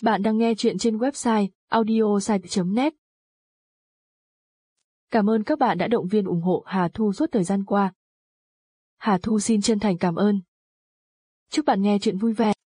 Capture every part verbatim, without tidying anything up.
Bạn đang nghe chuyện trên website audiosite chấm net. Cảm ơn các bạn đã động viên ủng hộ Hà Thu suốt thời gian qua. Hà Thu xin chân thành cảm ơn. Chúc bạn nghe chuyện vui vẻ.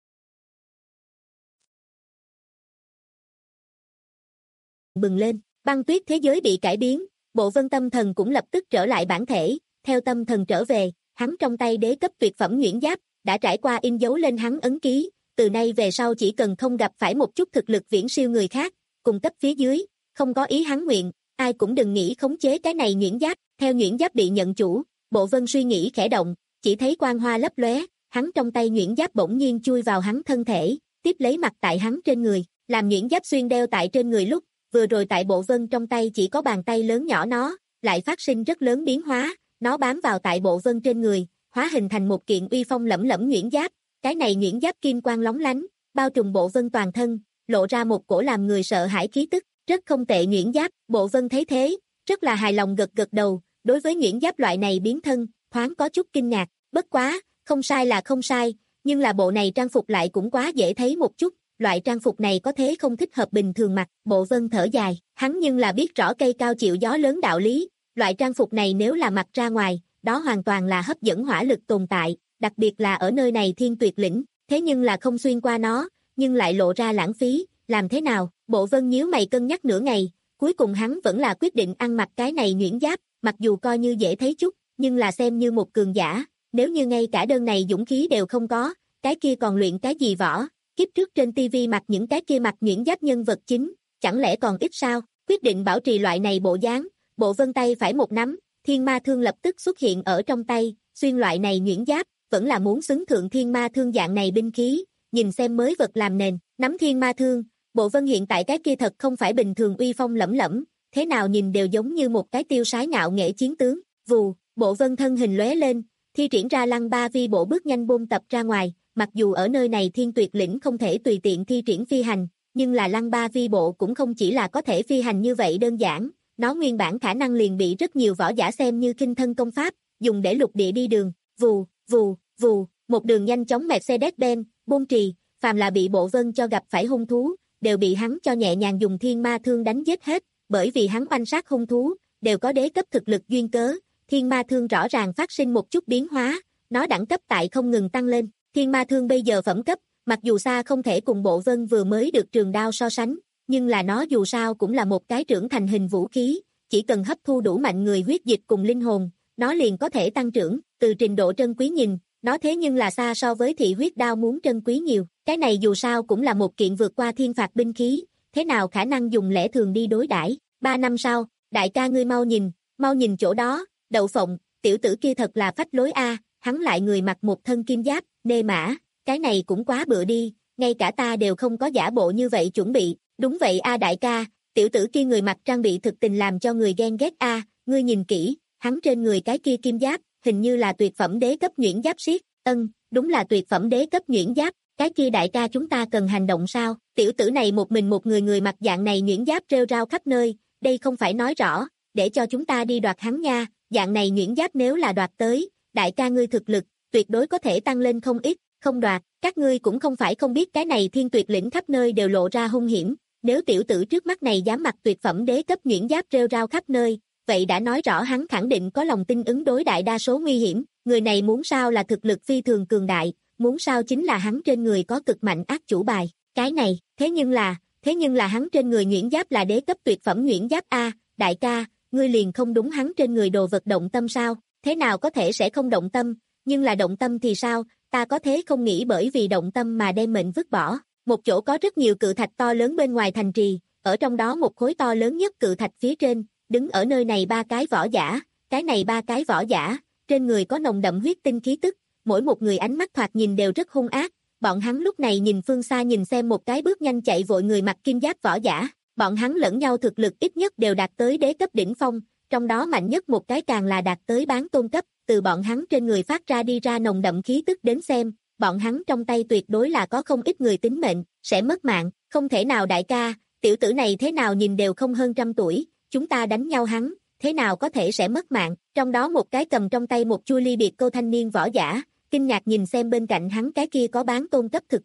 Bừng lên, băng tuyết thế giới bị cải biến, bộ vân tâm thần cũng lập tức trở lại bản thể, theo tâm thần trở về, hắn trong tay đế cấp tuyệt phẩm nhuyễn giáp, đã trải qua in dấu lên hắn ấn ký, từ nay về sau chỉ cần không gặp phải một chút thực lực viễn siêu người khác, cùng cấp phía dưới, không có ý hắn nguyện, ai cũng đừng nghĩ khống chế cái này nhuyễn giáp, theo nhuyễn giáp bị nhận chủ, bộ vân suy nghĩ khẽ động, chỉ thấy quang hoa lấp lóe, hắn trong tay nhuyễn giáp bỗng nhiên chui vào hắn thân thể, tiếp lấy mặt tại hắn trên người, làm nhuyễn giáp xuyên đeo tại trên người lúc, vừa rồi tại bộ vân trong tay chỉ có bàn tay lớn nhỏ nó, lại phát sinh rất lớn biến hóa, nó bám vào tại bộ vân trên người, hóa hình thành một kiện uy phong lẫm lẫm nhuyễn giáp, cái này nhuyễn giáp kim quang lóng lánh, bao trùm bộ vân toàn thân, lộ ra một cổ làm người sợ hãi khí tức, rất không tệ nhuyễn giáp, bộ vân thấy thế, rất là hài lòng gật gật đầu, đối với nhuyễn giáp loại này biến thân, thoáng có chút kinh ngạc, bất quá, không sai là không sai, nhưng là bộ này trang phục lại cũng quá dễ thấy một chút, loại trang phục này có thế không thích hợp bình thường mặc, bộ vân thở dài, hắn nhưng là biết rõ cây cao chịu gió lớn đạo lý, loại trang phục này nếu là mặc ra ngoài, đó hoàn toàn là hấp dẫn hỏa lực tồn tại, đặc biệt là ở nơi này thiên tuyệt lĩnh, thế nhưng là không xuyên qua nó, nhưng lại lộ ra lãng phí, làm thế nào, bộ vân nhíu mày cân nhắc nửa ngày, cuối cùng hắn vẫn là quyết định ăn mặc cái này nhuyễn giáp, mặc dù coi như dễ thấy chút, nhưng là xem như một cường giả, nếu như ngay cả đơn này dũng khí đều không có, cái kia còn luyện cái gì võ, kiếp trước trên tivi mặc những cái kia mặc nhuyễn giáp nhân vật chính, chẳng lẽ còn ít sao, quyết định bảo trì loại này bộ dáng, bộ vân tay phải một nắm, thiên ma thương lập tức xuất hiện ở trong tay, xuyên loại này nhuyễn giáp, vẫn là muốn xứng thượng thiên ma thương dạng này binh khí, nhìn xem mới vật làm nền, nắm thiên ma thương, bộ vân hiện tại cái kia thật không phải bình thường uy phong lẫm lẫm, thế nào nhìn đều giống như một cái tiêu sái ngạo nghệ chiến tướng, vù, bộ vân thân hình lóe lên, thi triển ra lăng ba vi bộ bước nhanh buôn tập ra ngoài, mặc dù ở nơi này thiên tuyệt lĩnh không thể tùy tiện thi triển phi hành, nhưng là lăng ba vi bộ cũng không chỉ là có thể phi hành như vậy đơn giản, nó nguyên bản khả năng liền bị rất nhiều võ giả xem như khinh thân công pháp, dùng để lục địa đi đường, vù, vù, vù, một đường nhanh chóng Mercedes-Benz, bôn trì, phàm là bị bộ vân cho gặp phải hung thú, đều bị hắn cho nhẹ nhàng dùng thiên ma thương đánh giết hết, bởi vì hắn oanh sát hung thú, đều có đế cấp thực lực duyên cớ, thiên ma thương rõ ràng phát sinh một chút biến hóa, nó đẳng cấp tại không ngừng tăng lên, thiên ma thương bây giờ phẩm cấp, mặc dù xa không thể cùng bộ vân vừa mới được trường đao so sánh, nhưng là nó dù sao cũng là một cái trưởng thành hình vũ khí, chỉ cần hấp thu đủ mạnh người huyết dịch cùng linh hồn, nó liền có thể tăng trưởng, từ trình độ trân quý nhìn, nó thế nhưng là xa so với thị huyết đao muốn trân quý nhiều, cái này dù sao cũng là một kiện vượt qua thiên phạt binh khí, thế nào khả năng dùng lẽ thường đi đối đãi? Ba năm sau, đại ca ngươi mau nhìn, mau nhìn chỗ đó, Đậu Phộng, tiểu tử kia thật là phách lối a, hắn lại người mặc một thân kim giáp, nê mã, cái này cũng quá bựa đi, ngay cả ta đều không có giả bộ như vậy chuẩn bị, đúng vậy a đại ca, tiểu tử kia người mặc trang bị thực tình làm cho người ghen ghét a, ngươi nhìn kỹ, hắn trên người cái kia kim giáp, hình như là tuyệt phẩm đế cấp nhuyễn giáp siết, ân, đúng là tuyệt phẩm đế cấp nhuyễn giáp, cái kia đại ca chúng ta cần hành động sao, tiểu tử này một mình một người người mặc dạng này nhuyễn giáp rêu rao khắp nơi, đây không phải nói rõ, để cho chúng ta đi đoạt hắn nha, dạng này nhuyễn giáp nếu là đoạt tới, đại ca ngươi thực lực, tuyệt đối có thể tăng lên không ít, không đoạt, các ngươi cũng không phải không biết cái này thiên tuyệt lĩnh khắp nơi đều lộ ra hung hiểm, nếu tiểu tử trước mắt này dám mặc tuyệt phẩm đế cấp nhuyễn giáp rêu rao khắp nơi, vậy đã nói rõ hắn khẳng định có lòng tin ứng đối đại đa số nguy hiểm, người này muốn sao là thực lực phi thường cường đại, muốn sao chính là hắn trên người có cực mạnh ác chủ bài, cái này, thế nhưng là, thế nhưng là hắn trên người nhuyễn giáp là đế cấp tuyệt phẩm nhuyễn giáp a, đại ca, ngươi liền không đúng hắn trên người đồ vật động tâm sao, thế nào có thể sẽ không động tâm, nhưng là động tâm thì sao, ta có thế không nghĩ bởi vì động tâm mà đem mệnh vứt bỏ, một chỗ có rất nhiều cự thạch to lớn bên ngoài thành trì, ở trong đó một khối to lớn nhất cự thạch phía trên, đứng ở nơi này ba cái võ giả, cái này ba cái võ giả, trên người có nồng đậm huyết tinh khí tức, mỗi một người ánh mắt thoạt nhìn đều rất hung ác, bọn hắn lúc này nhìn phương xa nhìn xem một cái bước nhanh chạy vội người mặc kim giáp võ giả, bọn hắn lẫn nhau thực lực ít nhất đều đạt tới đế cấp đỉnh phong, trong đó mạnh nhất một cái càng là đạt tới bán tôn cấp, từ bọn hắn trên người phát ra đi ra nồng đậm khí tức đến xem, bọn hắn trong tay tuyệt đối là có không ít người tính mệnh, sẽ mất mạng, không thể nào đại ca, tiểu tử này thế nào nhìn đều không hơn trăm tuổi, chúng ta đánh nhau hắn, thế nào có thể sẽ mất mạng, trong đó một cái cầm trong tay một chui ly biệt câu thanh niên võ giả, kinh ngạc nhìn xem bên cạnh hắn cái kia có bán tôn cấp thực lực,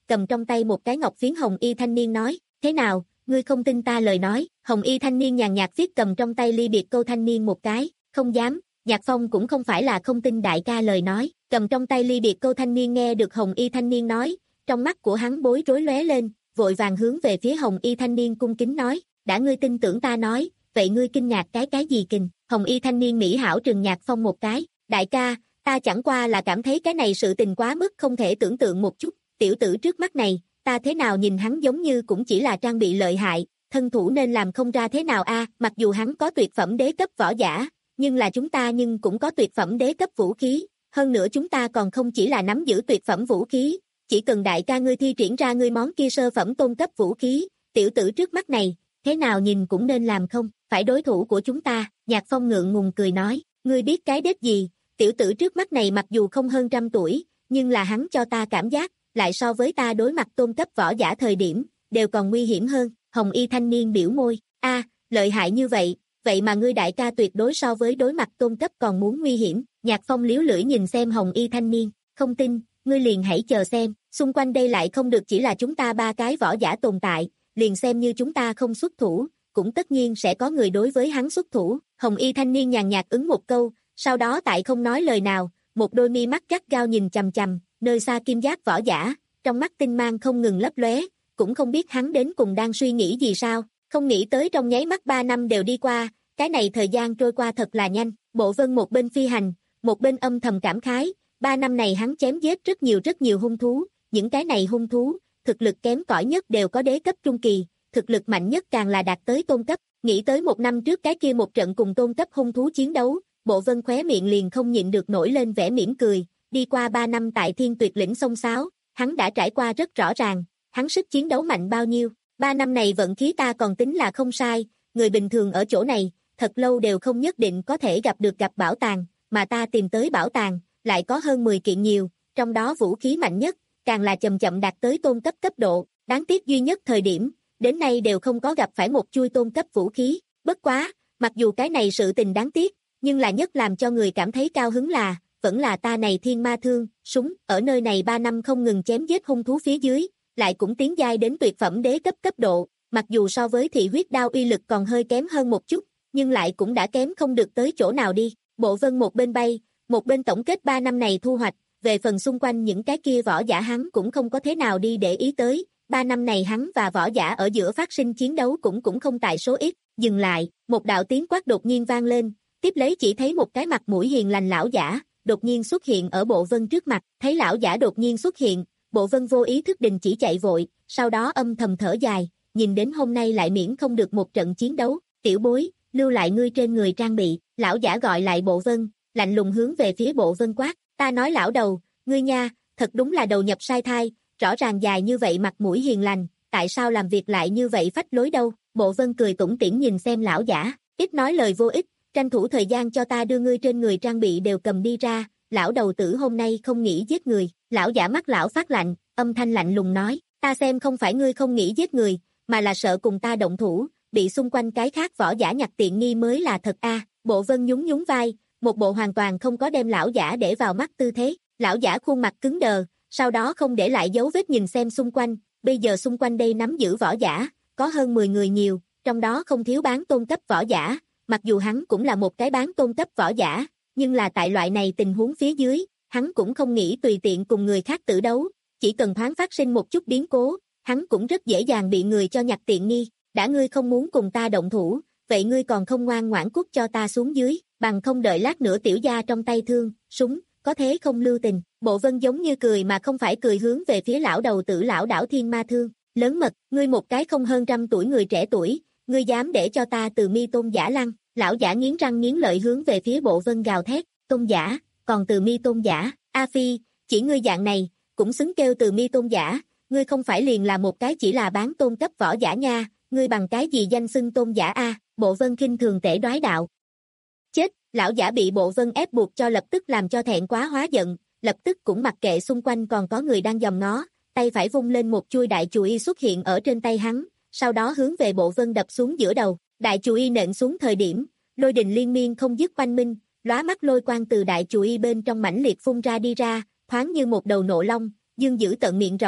cầm trong tay một cái ngọc phiến hồng y thanh niên nói, thế nào, ngươi không tin ta lời nói, hồng y thanh niên nhàn nhạt viết cầm trong tay ly biệt câu thanh niên một cái, không dám, Nhạc Phong cũng không phải là không tin đại ca lời nói, cầm trong tay ly biệt câu thanh niên nghe được hồng y thanh niên nói, trong mắt của hắn bối rối lóe lên, vội vàng hướng về phía hồng y thanh niên cung kính nói, đã ngươi tin tưởng ta nói, vậy ngươi kinh ngạc cái cái gì kình, hồng y thanh niên mỹ hảo trừng Nhạc Phong một cái, đại ca, ta chẳng qua là cảm thấy cái này sự tình quá mức không thể tưởng tượng một chút, tiểu tử trước mắt này, ta thế nào nhìn hắn giống như cũng chỉ là trang bị lợi hại, thân thủ nên làm không ra thế nào a, mặc dù hắn có tuyệt phẩm đế cấp võ giả, nhưng là chúng ta nhưng cũng có tuyệt phẩm đế cấp vũ khí, hơn nữa chúng ta còn không chỉ là nắm giữ tuyệt phẩm vũ khí, chỉ cần đại ca ngươi thi triển ra ngươi món kia sơ phẩm tôn cấp vũ khí, tiểu tử trước mắt này, thế nào nhìn cũng nên làm không, phải đối thủ của chúng ta, Nhạc Phong ngượng ngùng cười nói, ngươi biết cái đết gì, tiểu tử trước mắt này mặc dù không hơn trăm tuổi, nhưng là hắn cho ta cảm giác, lại so với ta đối mặt tôn cấp võ giả thời điểm, đều còn nguy hiểm hơn, hồng y thanh niên biểu môi, a, lợi hại như vậy, vậy mà ngươi đại ca tuyệt đối so với đối mặt tôn cấp còn muốn nguy hiểm, Nhạc Phong liếu lưỡi nhìn xem hồng y thanh niên, không tin, ngươi liền hãy chờ xem, xung quanh đây lại không được chỉ là chúng ta ba cái võ giả tồn tại, liền xem như chúng ta không xuất thủ, cũng tất nhiên sẽ có người đối với hắn xuất thủ, hồng y thanh niên nhàn nhạt ứng một câu, sau đó tại không nói lời nào, một đôi mi mắt gắt gao nhìn chằm chằm, nơi xa kim giáp võ giả, trong mắt tinh mang không ngừng lấp lóe, cũng không biết hắn đến cùng đang suy nghĩ gì sao, không nghĩ tới trong nháy mắt ba năm đều đi qua, cái này thời gian trôi qua thật là nhanh, Bộ Vân một bên phi hành, một bên âm thầm cảm khái, ba năm này hắn chém giết rất nhiều rất nhiều hung thú, những cái này hung thú, thực lực kém cỏi nhất đều có đế cấp trung kỳ, thực lực mạnh nhất càng là đạt tới tôn cấp, nghĩ tới một năm trước cái kia một trận cùng tôn cấp hung thú chiến đấu, Bộ Vân khóe miệng liền không nhịn được nổi lên vẻ mỉm cười, đi qua ba năm tại Thiên Tuyệt Lĩnh sông Sáo, hắn đã trải qua rất rõ ràng, hắn sức chiến đấu mạnh bao nhiêu, ba năm này vận khí ta còn tính là không sai, người bình thường ở chỗ này, thật lâu đều không nhất định có thể gặp được gặp bảo tàng, mà ta tìm tới bảo tàng, lại có hơn mười kiện nhiều, trong đó vũ khí mạnh nhất, càng là chậm chậm đạt tới tôn cấp cấp độ, đáng tiếc duy nhất thời điểm, đến nay đều không có gặp phải một chui tôn cấp vũ khí, bất quá, mặc dù cái này sự tình đáng tiếc, nhưng là nhất làm cho người cảm thấy cao hứng là, vẫn là ta này thiên ma thương, súng, ở nơi này ba năm không ngừng chém giết hung thú phía dưới, lại cũng tiến giai đến tuyệt phẩm đế cấp cấp độ, mặc dù so với thị huyết đao uy lực còn hơi kém hơn một chút, nhưng lại cũng đã kém không được tới chỗ nào đi, Bộ Vân một bên bay, một bên tổng kết ba năm này thu hoạch, về phần xung quanh những cái kia võ giả hắn cũng không có thế nào đi để ý tới, ba năm này hắn và võ giả ở giữa phát sinh chiến đấu cũng cũng không tại số ít, dừng lại, một đạo tiếng quát đột nhiên vang lên, tiếp lấy chỉ thấy một cái mặt mũi hiền lành lão giả, đột nhiên xuất hiện ở Bộ Vân trước mặt, thấy lão giả đột nhiên xuất hiện, Bộ Vân vô ý thức đình chỉ chạy vội, sau đó âm thầm thở dài, nhìn đến hôm nay lại miễn không được một trận chiến đấu, tiểu bối, lưu lại ngươi trên người trang bị, lão giả gọi lại Bộ Vân, lạnh lùng hướng về phía Bộ Vân quát, ta nói lão đầu, ngươi nha, thật đúng là đầu nhập sai thai, rõ ràng dài như vậy mặt mũi hiền lành, tại sao làm việc lại như vậy phách lối đâu, Bộ Vân cười tủm tỉm nhìn xem lão giả, ít nói lời vô ích, tranh thủ thời gian cho ta đưa ngươi trên người trang bị đều cầm đi ra, lão đầu tử hôm nay không nghĩ giết người, lão giả mắt lão phát lạnh, âm thanh lạnh lùng nói, ta xem không phải ngươi không nghĩ giết người, mà là sợ cùng ta động thủ, bị xung quanh cái khác võ giả nhặt tiện nghi mới là thật a. Bộ Vân nhún nhún vai, một bộ hoàn toàn không có đem lão giả để vào mắt tư thế, lão giả khuôn mặt cứng đờ, sau đó không để lại dấu vết nhìn xem xung quanh, bây giờ xung quanh đây nắm giữ võ giả, có hơn mười người nhiều, trong đó không thiếu bán tôn cấp võ giả, mặc dù hắn cũng là một cái bán tôn cấp võ giả, nhưng là tại loại này tình huống phía dưới, hắn cũng không nghĩ tùy tiện cùng người khác tử đấu, chỉ cần thoáng phát sinh một chút biến cố, hắn cũng rất dễ dàng bị người cho nhặt tiện nghi, đã ngươi không muốn cùng ta động thủ, vậy ngươi còn không ngoan ngoãn cút cho ta xuống dưới, bằng không đợi lát nữa tiểu gia trong tay thương, súng, có thế không lưu tình, Bộ Vân giống như cười mà không phải cười hướng về phía lão đầu tử lão đảo thiên ma thương, lớn mật, ngươi một cái không hơn trăm tuổi người trẻ tuổi, ngươi dám để cho ta từ mi tôn giả lăng, lão giả nghiến răng nghiến lợi hướng về phía Bộ Vân gào thét, tôn giả, còn từ mi tôn giả, A Phi, chỉ ngươi dạng này, cũng xứng kêu từ mi tôn giả, ngươi không phải liền là một cái chỉ là bán tôn cấp võ giả nha, ngươi bằng cái gì danh xưng tôn giả a? Bộ Vân khinh thường tể đoái đạo. Chết, lão giả bị Bộ Vân ép buộc cho lập tức làm cho thẹn quá hóa giận, lập tức cũng mặc kệ xung quanh còn có người đang dòm ngó, tay phải vung lên một chuôi đại chùy xuất hiện ở trên tay hắn, sau đó hướng về Bộ Vân đập xuống giữa đầu, đại chùy nện xuống thời điểm, lôi đình liên miên không dứt oanh minh, lóa mắt lôi quang từ đại chùy bên trong mãnh liệt phun ra đi ra, thoáng như một đầu nộ long, dương dữ tận miệng rộng,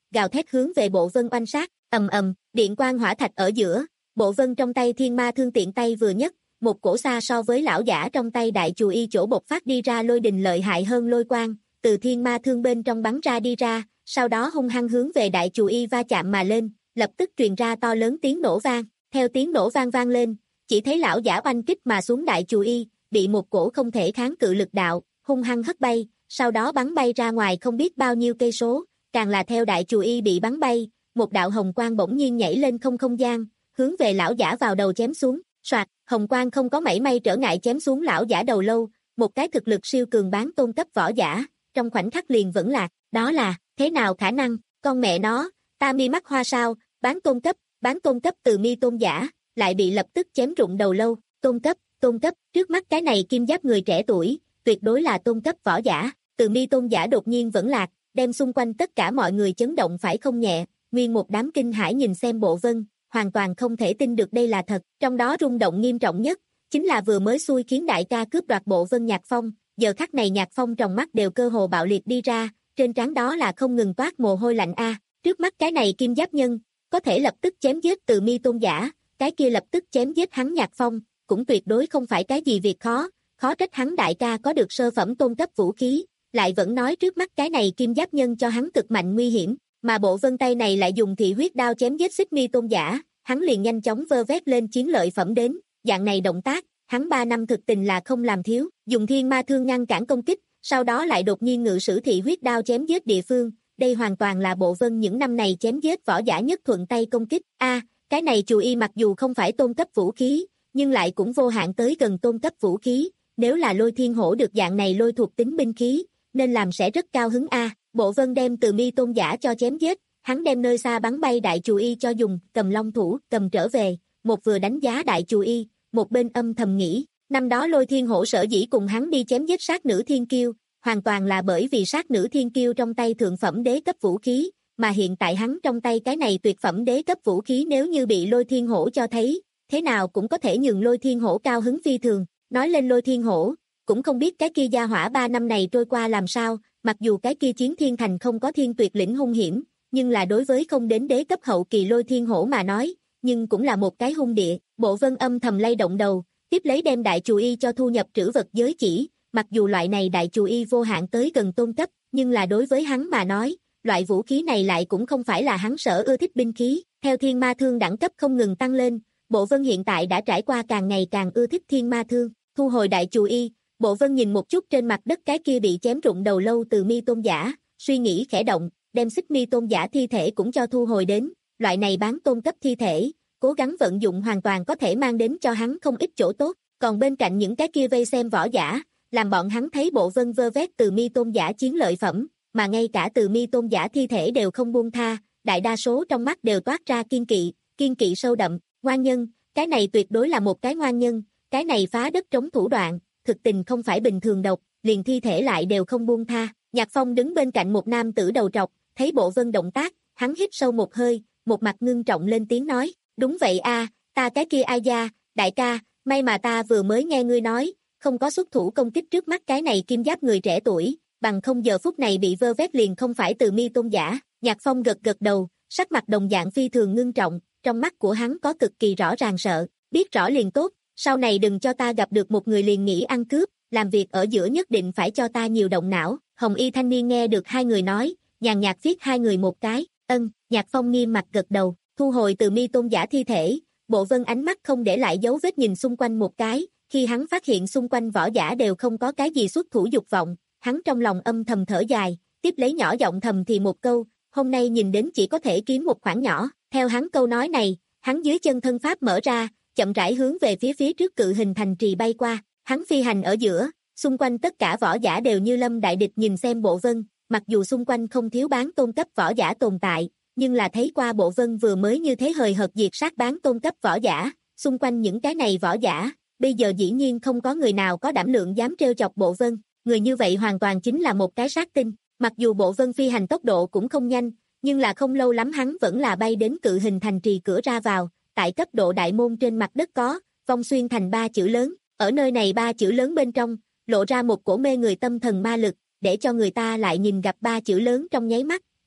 gào thét hướng về Bộ Vân oanh sát, ầm ầm, điện quang hỏa thạch ở giữa, Bộ Vân trong tay thiên ma thương tiện tay vừa nhất, một cổ xa so với lão giả trong tay đại chù y chỗ bộc phát đi ra lôi đình lợi hại hơn lôi quang, từ thiên ma thương bên trong bắn ra đi ra, sau đó hung hăng hướng về đại chù y va chạm mà lên, lập tức truyền ra to lớn tiếng nổ vang, theo tiếng nổ vang vang lên, chỉ thấy lão giả oanh kích mà xuống đại chù y, bị một cổ không thể kháng cự lực đạo, hung hăng hất bay, sau đó bắn bay ra ngoài không biết bao nhiêu cây số, càng là theo đại chù y bị bắn bay, một đạo hồng quang bỗng nhiên nhảy lên không không gian, hướng về lão giả vào đầu chém xuống, soạt, hồng quang không có mảy may trở ngại chém xuống lão giả đầu lâu, một cái thực lực siêu cường bán tôn cấp võ giả, trong khoảnh khắc liền vẫn lạc, đó là, thế nào khả năng, con mẹ nó, ta mi mắt hoa sao, bán tôn cấp, bán tôn cấp từ mi tôn giả, lại bị lập tức chém rụng đầu lâu, tôn cấp, tôn cấp, trước mắt cái này kim giáp người trẻ tuổi, tuyệt đối là tôn cấp võ giả, từ mi tôn giả đột nhiên vẫn lạc, đem xung quanh tất cả mọi người chấn động phải không nhẹ, nguyên một đám kinh hãi nhìn xem Bộ Vân, hoàn toàn không thể tin được đây là thật, trong đó rung động nghiêm trọng nhất, chính là vừa mới xui khiến đại ca cướp đoạt Bộ Vân Nhạc Phong, giờ khắc này Nhạc Phong trong mắt đều cơ hồ bạo liệt đi ra, trên trán đó là không ngừng toát mồ hôi lạnh a, trước mắt cái này kim giáp nhân, có thể lập tức chém giết từ mi tôn giả, cái kia lập tức chém giết hắn Nhạc Phong, cũng tuyệt đối không phải cái gì việc khó, khó trách hắn đại ca có được sơ phẩm tôn cấp vũ khí, lại vẫn nói trước mắt cái này kim giáp nhân cho hắn cực mạnh nguy hiểm, mà Bộ Vân tay này lại dùng thị huyết đao chém giết xích mi tôn giả, hắn liền nhanh chóng vơ vét lên chiến lợi phẩm đến, dạng này động tác, hắn ba năm thực tình là không làm thiếu, dùng thiên ma thương ngăn cản công kích, sau đó lại đột nhiên ngự sử thị huyết đao chém giết địa phương, đây hoàn toàn là Bộ Vân những năm này chém giết võ giả nhất thuận tay công kích, a à, cái này chù y mặc dù không phải tôn cấp vũ khí, nhưng lại cũng vô hạn tới gần tôn cấp vũ khí, nếu là lôi thiên hổ được dạng này lôi thuộc tính binh khí, nên làm sẽ rất cao hứng a. À, Bộ Vân đem từ mi tôn giả cho chém giết, hắn đem nơi xa bắn bay đại chù y cho dùng, cầm long thủ, cầm trở về, một vừa đánh giá đại chù y, một bên âm thầm nghĩ, năm đó lôi thiên hổ sở dĩ cùng hắn đi chém giết sát nữ thiên kiêu, hoàn toàn là bởi vì sát nữ thiên kiêu trong tay thượng phẩm đế cấp vũ khí, mà hiện tại hắn trong tay cái này tuyệt phẩm đế cấp vũ khí nếu như bị lôi thiên hổ cho thấy, thế nào cũng có thể nhường lôi thiên hổ cao hứng phi thường, nói lên lôi thiên hổ, cũng không biết cái kia gia hỏa ba năm này trôi qua làm sao, mặc dù cái kia chiến thiên thành không có thiên tuyệt lĩnh hung hiểm, nhưng là đối với không đến đế cấp hậu kỳ lôi thiên hổ mà nói, nhưng cũng là một cái hung địa, Bộ Vân âm thầm lay động đầu, tiếp lấy đem đại chù y cho thu nhập trữ vật giới chỉ, mặc dù loại này đại chù y vô hạn tới gần tôn cấp, nhưng là đối với hắn mà nói, loại vũ khí này lại cũng không phải là hắn sở ưa thích binh khí, theo thiên ma thương đẳng cấp không ngừng tăng lên, Bộ Vân hiện tại đã trải qua càng ngày càng ưa thích thiên ma thương, thu hồi đại chù y, Bộ Vân nhìn một chút trên mặt đất cái kia bị chém rụng đầu lâu từ mi tôn giả, suy nghĩ khẽ động, đem xích mi tôn giả thi thể cũng cho thu hồi đến, loại này bán tôn cấp thi thể, cố gắng vận dụng hoàn toàn có thể mang đến cho hắn không ít chỗ tốt, còn bên cạnh những cái kia vây xem võ giả, làm bọn hắn thấy Bộ Vân vơ vét từ mi tôn giả chiến lợi phẩm, mà ngay cả từ mi tôn giả thi thể đều không buông tha, đại đa số trong mắt đều toát ra kiên kỵ, kiên kỵ sâu đậm, ngoan nhân, cái này tuyệt đối là một cái ngoan nhân, cái này phá đất trống thủ đoạn, thực tình không phải bình thường độc, liền thi thể lại đều không buông tha. Nhạc Phong đứng bên cạnh một nam tử đầu trọc, thấy Bộ Vân động tác, hắn hít sâu một hơi, một mặt ngưng trọng lên tiếng nói, đúng vậy a, ta cái kia ai gia, đại ca, may mà ta vừa mới nghe ngươi nói, không có xuất thủ công kích trước mắt cái này kim giáp người trẻ tuổi, bằng không giờ phút này bị vơ vét liền không phải từ mi tôn giả. Nhạc Phong gật gật đầu, sắc mặt đồng dạng phi thường ngưng trọng, trong mắt của hắn có cực kỳ rõ ràng sợ, biết rõ liền tốt, sau này đừng cho ta gặp được một người liền nghĩ ăn cướp, làm việc ở giữa nhất định phải cho ta nhiều động não. Hồng y thanh niên nghe được hai người nói, nhàn nhạt viết hai người một cái, ân, Nhạc Phong nghiêm mặt gật đầu, thu hồi từ mi tôn giả thi thể, Bộ Vân ánh mắt không để lại dấu vết nhìn xung quanh một cái, khi hắn phát hiện xung quanh võ giả đều không có cái gì xuất thủ dục vọng, hắn trong lòng âm thầm thở dài, tiếp lấy nhỏ giọng thầm thì một câu, hôm nay nhìn đến chỉ có thể kiếm một khoản nhỏ, theo hắn câu nói này, hắn dưới chân thân pháp mở ra, chậm rãi hướng về phía phía trước cự hình thành trì bay qua, hắn phi hành ở giữa, xung quanh tất cả võ giả đều như lâm đại địch nhìn xem Bộ Vân, mặc dù xung quanh không thiếu bán tôn cấp võ giả tồn tại, nhưng là thấy qua Bộ Vân vừa mới như thế hời hợt diệt sát bán tôn cấp võ giả, xung quanh những cái này võ giả, bây giờ dĩ nhiên không có người nào có đảm lượng dám trêu chọc Bộ Vân, người như vậy hoàn toàn chính là một cái sát tinh, mặc dù Bộ Vân phi hành tốc độ cũng không nhanh, nhưng là không lâu lắm hắn vẫn là bay đến cự hình thành trì cửa ra vào, tại cấp độ đại môn trên mặt đất có, Vong Xuyên thành ba chữ lớn, ở nơi này ba chữ lớn bên trong, lộ ra một cổ mê người tâm thần ma lực, để cho người ta lại nhìn gặp ba chữ lớn trong nháy mắt,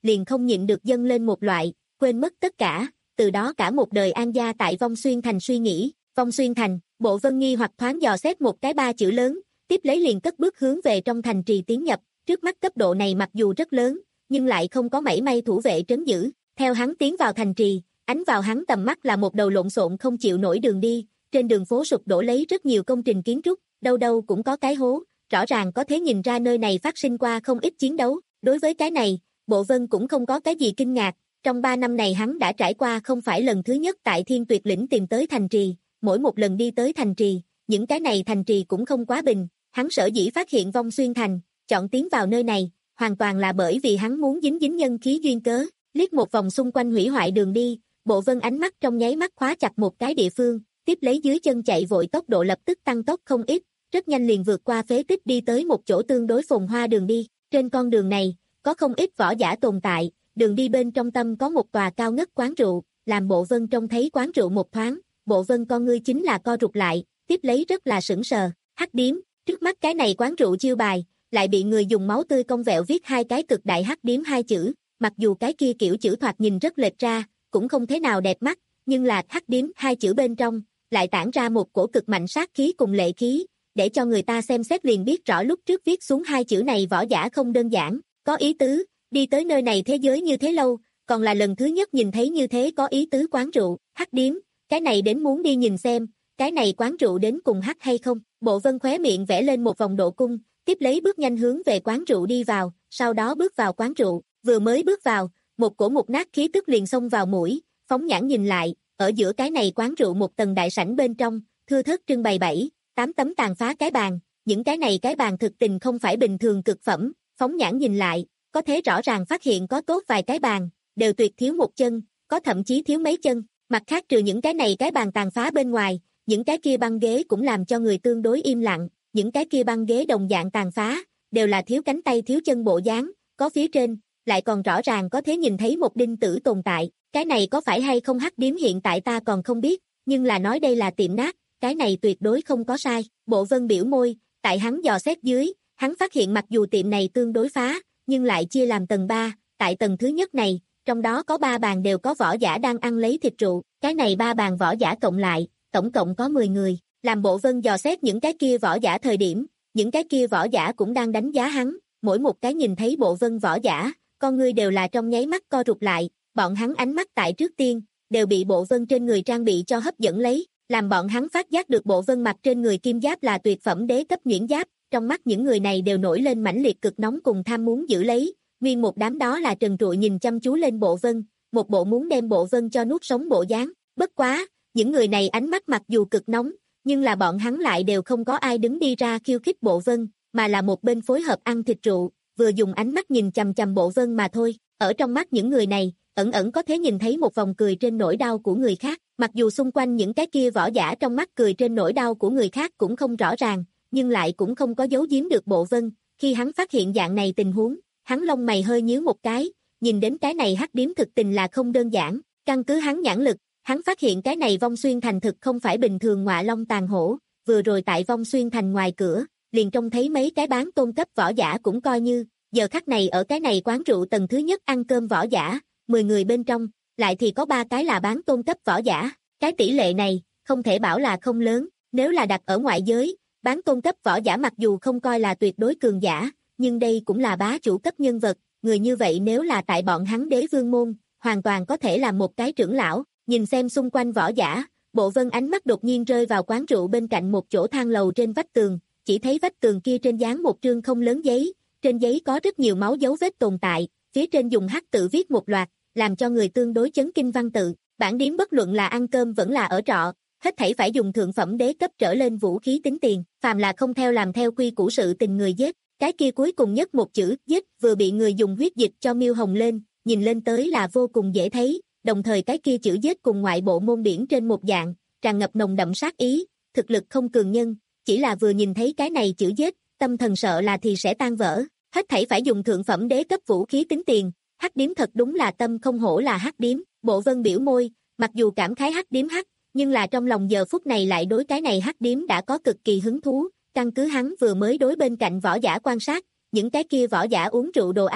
liền không nhịn được dâng lên một loại, quên mất tất cả, từ đó cả một đời an gia tại Vong Xuyên Thành suy nghĩ. Vong Xuyên Thành, Bộ Vân nghi hoặc thoáng dò xét một cái ba chữ lớn, tiếp lấy liền cất bước hướng về trong thành trì tiến nhập, trước mắt cấp độ này mặc dù rất lớn, nhưng lại không có mảy may thủ vệ trấn giữ. Theo hắn tiến vào thành trì, ánh vào hắn tầm mắt là một đầu lộn xộn không chịu nổi đường đi, trên đường phố sụp đổ lấy rất nhiều công trình kiến trúc, đâu đâu cũng có cái hố, rõ ràng có thể nhìn ra nơi này phát sinh qua không ít chiến đấu. Đối với cái này, Bộ Vân cũng không có cái gì kinh ngạc, trong ba năm này hắn đã trải qua không phải lần thứ nhất tại Thiên Tuyệt Lĩnh tìm tới thành trì, mỗi một lần đi tới thành trì, những cái này thành trì cũng không quá bình, hắn sở dĩ phát hiện Vong Xuyên Thành, chọn tiến vào nơi này, hoàn toàn là bởi vì hắn muốn dính dính nhân khí duyên cớ. Liếc một vòng xung quanh hủy hoại đường đi, Bộ Vân ánh mắt trong nháy mắt khóa chặt một cái địa phương, tiếp lấy dưới chân chạy vội tốc độ lập tức tăng tốc không ít, rất nhanh liền vượt qua phế tích đi tới một chỗ tương đối phồn hoa đường đi. Trên con đường này, có không ít võ giả tồn tại, đường đi bên trong tâm có một tòa cao ngất quán rượu, làm Bộ Vân trông thấy quán rượu một thoáng, Bộ Vân con ngươi chính là co rụt lại, tiếp lấy rất là sững sờ, hắc điếm, trước mắt cái này quán rượu chiêu bài, lại bị người dùng máu tươi cong vẹo viết hai cái cực đại hắc điếm hai chữ, mặc dù cái kia kiểu chữ thoạt nhìn rất lệch ra, cũng không thế nào đẹp mắt, nhưng là hắc điếm hai chữ bên trong, lại tản ra một cổ cực mạnh sát khí cùng lệ khí, để cho người ta xem xét liền biết rõ lúc trước viết xuống hai chữ này võ giả không đơn giản, có ý tứ, đi tới nơi này thế giới như thế lâu, còn là lần thứ nhất nhìn thấy như thế có ý tứ quán rượu, hắc điếm, cái này đến muốn đi nhìn xem, cái này quán rượu đến cùng hắc hay không. Bộ Vân khóe miệng vẽ lên một vòng độ cung, tiếp lấy bước nhanh hướng về quán rượu đi vào, sau đó bước vào quán rượu, vừa mới bước vào, một cổ mục nát khí tức liền xông vào mũi, phóng nhãn nhìn lại, ở giữa cái này quán rượu một tầng đại sảnh bên trong, thưa thớt trưng bày bảy, tám tấm tàn phá cái bàn, những cái này cái bàn thực tình không phải bình thường cực phẩm, phóng nhãn nhìn lại, có thể rõ ràng phát hiện có tốt vài cái bàn, đều tuyệt thiếu một chân, có thậm chí thiếu mấy chân, mặt khác trừ những cái này cái bàn tàn phá bên ngoài, những cái kia băng ghế cũng làm cho người tương đối im lặng, những cái kia băng ghế đồng dạng tàn phá, đều là thiếu cánh tay thiếu chân bộ dáng, có phía trên, lại còn rõ ràng có thể nhìn thấy một đinh tử tồn tại, cái này có phải hay không hắc điếm hiện tại ta còn không biết, nhưng là nói đây là tiệm nát, cái này tuyệt đối không có sai. Bộ Vân biểu môi, tại hắn dò xét dưới, hắn phát hiện mặc dù tiệm này tương đối phá, nhưng lại chia làm tầng ba, tại tầng thứ nhất này, trong đó có ba bàn đều có võ giả đang ăn lấy thịt rượu, cái này ba bàn võ giả cộng lại, tổng cộng có mười người, làm Bộ Vân dò xét những cái kia võ giả thời điểm, những cái kia võ giả cũng đang đánh giá hắn, mỗi một cái nhìn thấy Bộ Vân võ giả, con ngươi đều là trong nháy mắt co rụt lại, bọn hắn ánh mắt tại trước tiên, đều bị Bộ Vân trên người trang bị cho hấp dẫn lấy, làm bọn hắn phát giác được Bộ Vân mặc trên người kim giáp là tuyệt phẩm đế cấp nhuyễn giáp, trong mắt những người này đều nổi lên mãnh liệt cực nóng cùng tham muốn giữ lấy, nguyên một đám đó là trần trụi nhìn chăm chú lên Bộ Vân, một bộ muốn đem Bộ Vân cho nuốt sống bộ dáng, bất quá, những người này ánh mắt mặc dù cực nóng, nhưng là bọn hắn lại đều không có ai đứng đi ra khiêu khích Bộ Vân, mà là một bên phối hợp ăn thịt rượu, vừa dùng ánh mắt nhìn chằm chằm Bộ Vân mà thôi, ở trong mắt những người này, ẩn ẩn có thể nhìn thấy một vòng cười trên nỗi đau của người khác, mặc dù xung quanh những cái kia võ giả trong mắt cười trên nỗi đau của người khác cũng không rõ ràng, nhưng lại cũng không có giấu giếm được Bộ Vân, khi hắn phát hiện dạng này tình huống, hắn lông mày hơi nhíu một cái, nhìn đến cái này hắc điếm thực tình là không đơn giản, căn cứ hắn nhãn lực, hắn phát hiện cái này Vong Xuyên Thành thực không phải bình thường ngọa long tàn hổ, vừa rồi tại Vong Xuyên Thành ngoài cửa, liền trông thấy mấy cái bán tôn cấp võ giả cũng coi như, giờ khắc này ở cái này quán rượu tầng thứ nhất ăn cơm võ giả, mười người bên trong, lại thì có ba cái là bán tôn cấp võ giả, cái tỷ lệ này, không thể bảo là không lớn, nếu là đặt ở ngoại giới, bán tôn cấp võ giả mặc dù không coi là tuyệt đối cường giả, nhưng đây cũng là bá chủ cấp nhân vật, người như vậy nếu là tại bọn hắn đế vương môn, hoàn toàn có thể là một cái trưởng lão, nhìn xem xung quanh võ giả, Bộ Vân ánh mắt đột nhiên rơi vào quán rượu bên cạnh một chỗ thang lầu trên vách tường, chỉ thấy vách tường kia trên dán một trương không lớn giấy, trên giấy có rất nhiều máu dấu vết tồn tại, phía trên dùng hắc tự viết một loạt, làm cho người tương đối chấn kinh văn tự, bản điếm bất luận là ăn cơm vẫn là ở trọ, hết thảy phải dùng thượng phẩm đế cấp trở lên vũ khí tính tiền, phàm là không theo làm theo quy củ sự tình người giết, cái kia cuối cùng nhất một chữ giết vừa bị người dùng huyết dịch cho miêu hồng lên, nhìn lên tới là vô cùng dễ thấy, đồng thời cái kia chữ giết cùng ngoại bộ môn điển trên một dạng, tràn ngập nồng đậm sát ý, thực lực không cường nhân, chỉ là vừa nhìn thấy cái này chữ giết, tâm thần sợ là thì sẽ tan vỡ, hết thảy phải dùng thượng phẩm đế cấp vũ khí tính tiền, hắc điếm thật đúng là tâm không hổ là hắc điếm, Bộ Vân biểu môi, mặc dù cảm khái hắc điếm hắc, nhưng là trong lòng giờ phút này lại đối cái này hắc điếm đã có cực kỳ hứng thú, căn cứ hắn vừa mới đối bên cạnh võ giả quan sát, những cái kia võ giả uống rượu đồ ăn,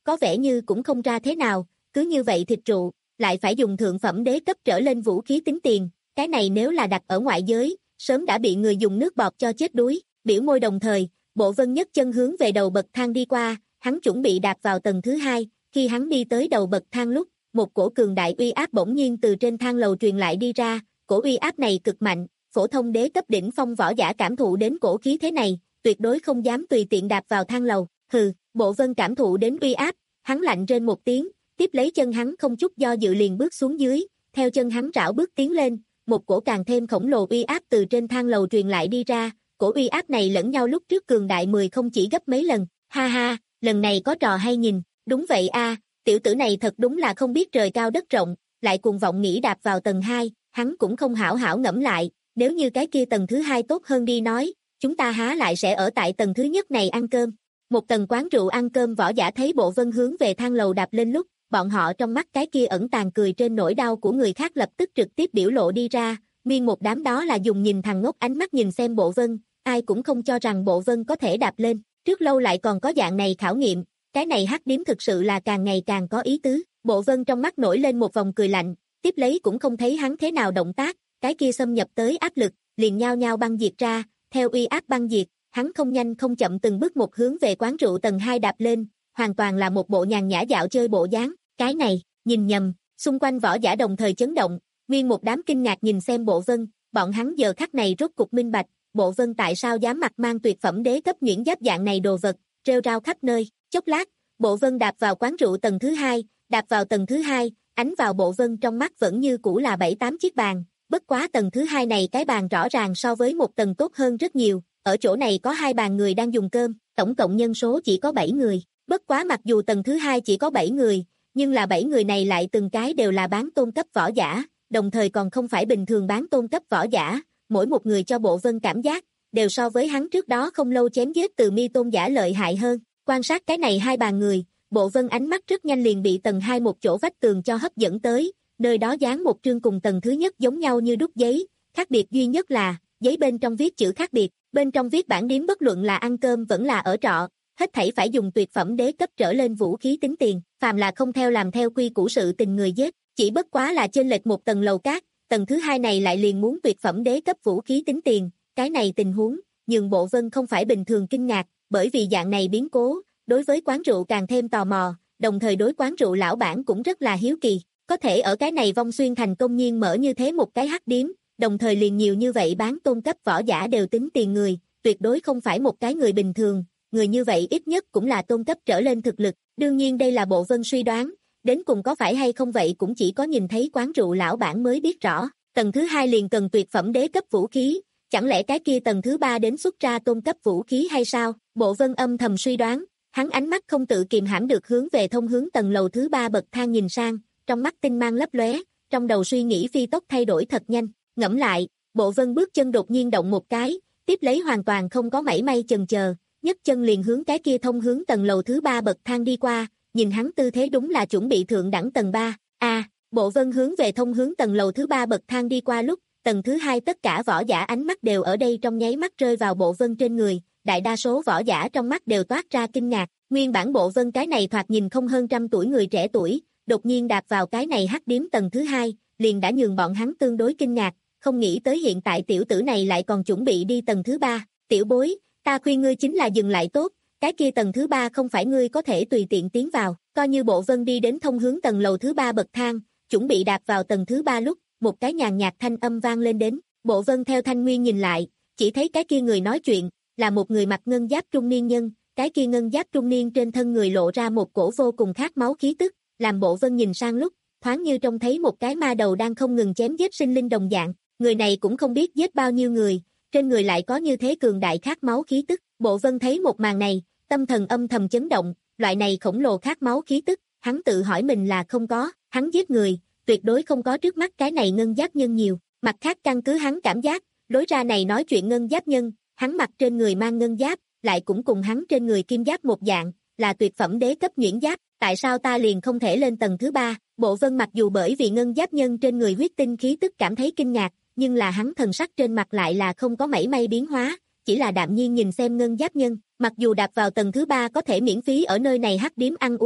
có vẻ như cũng không ra thế nào, cứ như vậy thịt rượu, lại phải dùng thượng phẩm đế cấp trở lên vũ khí tính tiền, cái này nếu là đặt ở ngoại giới, sớm đã bị người dùng nước bọt cho chết đuối, biểu môi đồng thời, Bộ Vân nhấc chân hướng về đầu bậc thang đi qua, hắn chuẩn bị đạp vào tầng thứ hai, khi hắn đi tới đầu bậc thang lúc, một cổ cường đại uy áp bỗng nhiên từ trên thang lầu truyền lại đi ra, cổ uy áp này cực mạnh, phổ thông đế cấp đỉnh phong võ giả cảm thụ đến cổ khí thế này, tuyệt đối không dám tùy tiện đạp vào thang lầu, hừ, Bộ Vân cảm thụ đến uy áp, hắn lạnh rên một tiếng, tiếp lấy chân hắn không chút do dự liền bước xuống dưới, theo chân hắn rảo bước tiến lên, một cổ càng thêm khổng lồ uy áp từ trên thang lầu truyền lại đi ra, cổ uy áp này lẫn nhau lúc trước cường đại mười không chỉ gấp mấy lần, ha ha, lần này có trò hay nhìn, đúng vậy a, tiểu tử này thật đúng là không biết trời cao đất rộng, lại cuồng vọng nghĩ đạp vào tầng hai, hắn cũng không hảo hảo ngẫm lại, nếu như cái kia tầng thứ hai tốt hơn đi nói, chúng ta há lại sẽ ở tại tầng thứ nhất này ăn cơm. Một tầng quán rượu ăn cơm võ giả thấy Bộ Vân hướng về thang lầu đạp lên lúc, bọn họ trong mắt cái kia ẩn tàng cười trên nỗi đau của người khác lập tức trực tiếp biểu lộ đi ra, nguyên một đám đó là dùng nhìn thằng ngốc ánh mắt nhìn xem Bộ Vân, ai cũng không cho rằng Bộ Vân có thể đạp lên, trước lâu lại còn có dạng này khảo nghiệm, cái này hắc điếm thực sự là càng ngày càng có ý tứ, Bộ Vân trong mắt nổi lên một vòng cười lạnh, tiếp lấy cũng không thấy hắn thế nào động tác, cái kia xâm nhập tới áp lực, liền nhao nhao băng diệt ra, theo uy áp băng diệt, hắn không nhanh không chậm từng bước một hướng về quán rượu tầng hai đạp lên, hoàn toàn là một bộ nhàn nhã dạo chơi bộ dáng, cái này, nhìn nhầm, xung quanh võ giả đồng thời chấn động, nguyên một đám kinh ngạc nhìn xem Bộ Vân, bọn hắn giờ khắc này rốt cục minh bạch, Bộ Vân tại sao dám mặc mang tuyệt phẩm đế cấp nhuyễn giáp dạng này đồ vật, rêu rao khắp nơi, chốc lát, Bộ Vân đạp vào quán rượu tầng thứ hai, đạp vào tầng thứ hai, ánh vào Bộ Vân trong mắt vẫn như cũ là bảy tám chiếc bàn, bất quá tầng thứ hai này cái bàn rõ ràng so với một tầng tốt hơn rất nhiều, ở chỗ này có hai bàn người đang dùng cơm, tổng cộng nhân số chỉ có bảy người, bất quá mặc dù tầng thứ hai chỉ có bảy người, nhưng là bảy người này lại từng cái đều là bán tôn cấp võ giả, đồng thời còn không phải bình thường bán tôn cấp võ giả, mỗi một người cho Bộ Vân cảm giác, đều so với hắn trước đó không lâu chém giết từ mi tôn giả lợi hại hơn, quan sát cái này hai bàn người, Bộ Vân ánh mắt rất nhanh liền bị tầng hai một chỗ vách tường cho hấp dẫn tới, nơi đó dán một trương cùng tầng thứ nhất giống nhau như đúc giấy, khác biệt duy nhất là, giấy bên trong viết chữ khác biệt, bên trong viết bản điếm bất luận là ăn cơm vẫn là ở trọ, hết thảy phải dùng tuyệt phẩm đế cấp trở lên vũ khí tính tiền, phàm là không theo làm theo quy củ sự tình người giết, chỉ bất quá là chênh lệch một tầng lầu cát, tầng thứ hai này lại liền muốn tuyệt phẩm đế cấp vũ khí tính tiền, cái này tình huống, nhưng Bộ Vân không phải bình thường kinh ngạc, bởi vì dạng này biến cố, đối với quán rượu càng thêm tò mò, đồng thời đối quán rượu lão bản cũng rất là hiếu kỳ, có thể ở cái này Vong Xuyên thành công nhiên mở như thế một cái hắc điếm, đồng thời liền nhiều như vậy bán tôn cấp võ giả đều tính tiền người, tuyệt đối không phải một cái người bình thường, người như vậy ít nhất cũng là tôn cấp trở lên thực lực, đương nhiên đây là Bộ Vân suy đoán, đến cùng có phải hay không vậy cũng chỉ có nhìn thấy quán rượu lão bản mới biết rõ, tầng thứ hai liền cần tuyệt phẩm đế cấp vũ khí, chẳng lẽ cái kia tầng thứ ba đến xuất ra tôn cấp vũ khí hay sao, Bộ Vân âm thầm suy đoán, hắn ánh mắt không tự kiềm hãm được hướng về thông hướng tầng lầu thứ ba bậc thang nhìn sang, trong mắt tinh mang lấp lóe, trong đầu suy nghĩ phi tốc thay đổi thật nhanh, ngẫm lại, Bộ Vân bước chân đột nhiên động một cái, tiếp lấy hoàn toàn không có mảy may chần chờ, nhấc chân liền hướng cái kia thông hướng tầng lầu thứ ba bậc thang đi qua, nhìn hắn tư thế đúng là chuẩn bị thượng đẳng tầng ba. A, à, Bộ Vân hướng về thông hướng tầng lầu thứ ba bậc thang đi qua lúc, tầng thứ hai tất cả võ giả ánh mắt đều ở đây trong nháy mắt rơi vào Bộ Vân trên người, đại đa số võ giả trong mắt đều toát ra kinh ngạc, nguyên bản Bộ Vân cái này thoạt nhìn không hơn trăm tuổi người trẻ tuổi, đột nhiên đạp vào cái này hắc điếm tầng thứ hai, liền đã nhường bọn hắn tương đối kinh ngạc, không nghĩ tới hiện tại tiểu tử này lại còn chuẩn bị đi tầng thứ ba, tiểu bối, ta khuyên ngươi chính là dừng lại tốt, cái kia tầng thứ ba không phải ngươi có thể tùy tiện tiến vào, coi như Bộ Vân đi đến thông hướng tầng lầu thứ ba bậc thang, chuẩn bị đạp vào tầng thứ ba lúc, một cái nhàn nhạt thanh âm vang lên đến, Bộ Vân theo thanh nguyên nhìn lại, chỉ thấy cái kia người nói chuyện, là một người mặc ngân giáp trung niên nhân, cái kia ngân giáp trung niên trên thân người lộ ra một cổ vô cùng khát máu khí tức, làm Bộ Vân nhìn sang lúc, thoáng như trông thấy một cái ma đầu đang không ngừng chém giết sinh linh đồng dạng, người này cũng không biết giết bao nhiêu người, trên người lại có như thế cường đại khát máu khí tức, Bộ Vân thấy một màn này, tâm thần âm thầm chấn động, loại này khổng lồ khát máu khí tức, hắn tự hỏi mình là không có, hắn giết người, tuyệt đối không có trước mắt cái này ngân giáp nhân nhiều, mặt khác căn cứ hắn cảm giác, đối ra này nói chuyện ngân giáp nhân, hắn mặc trên người mang ngân giáp, lại cũng cùng hắn trên người kim giáp một dạng, là tuyệt phẩm đế cấp nhuyễn giáp, tại sao ta liền không thể lên tầng thứ ba? Bộ Vân mặc dù bởi vì ngân giáp nhân trên người huyết tinh khí tức cảm thấy kinh ngạc, nhưng là hắn thần sắc trên mặt lại là không có mảy may biến hóa, chỉ là đạm nhiên nhìn xem ngân giáp nhân, mặc dù đạp vào tầng thứ ba có thể miễn phí ở nơi này hắc điếm ăn uống,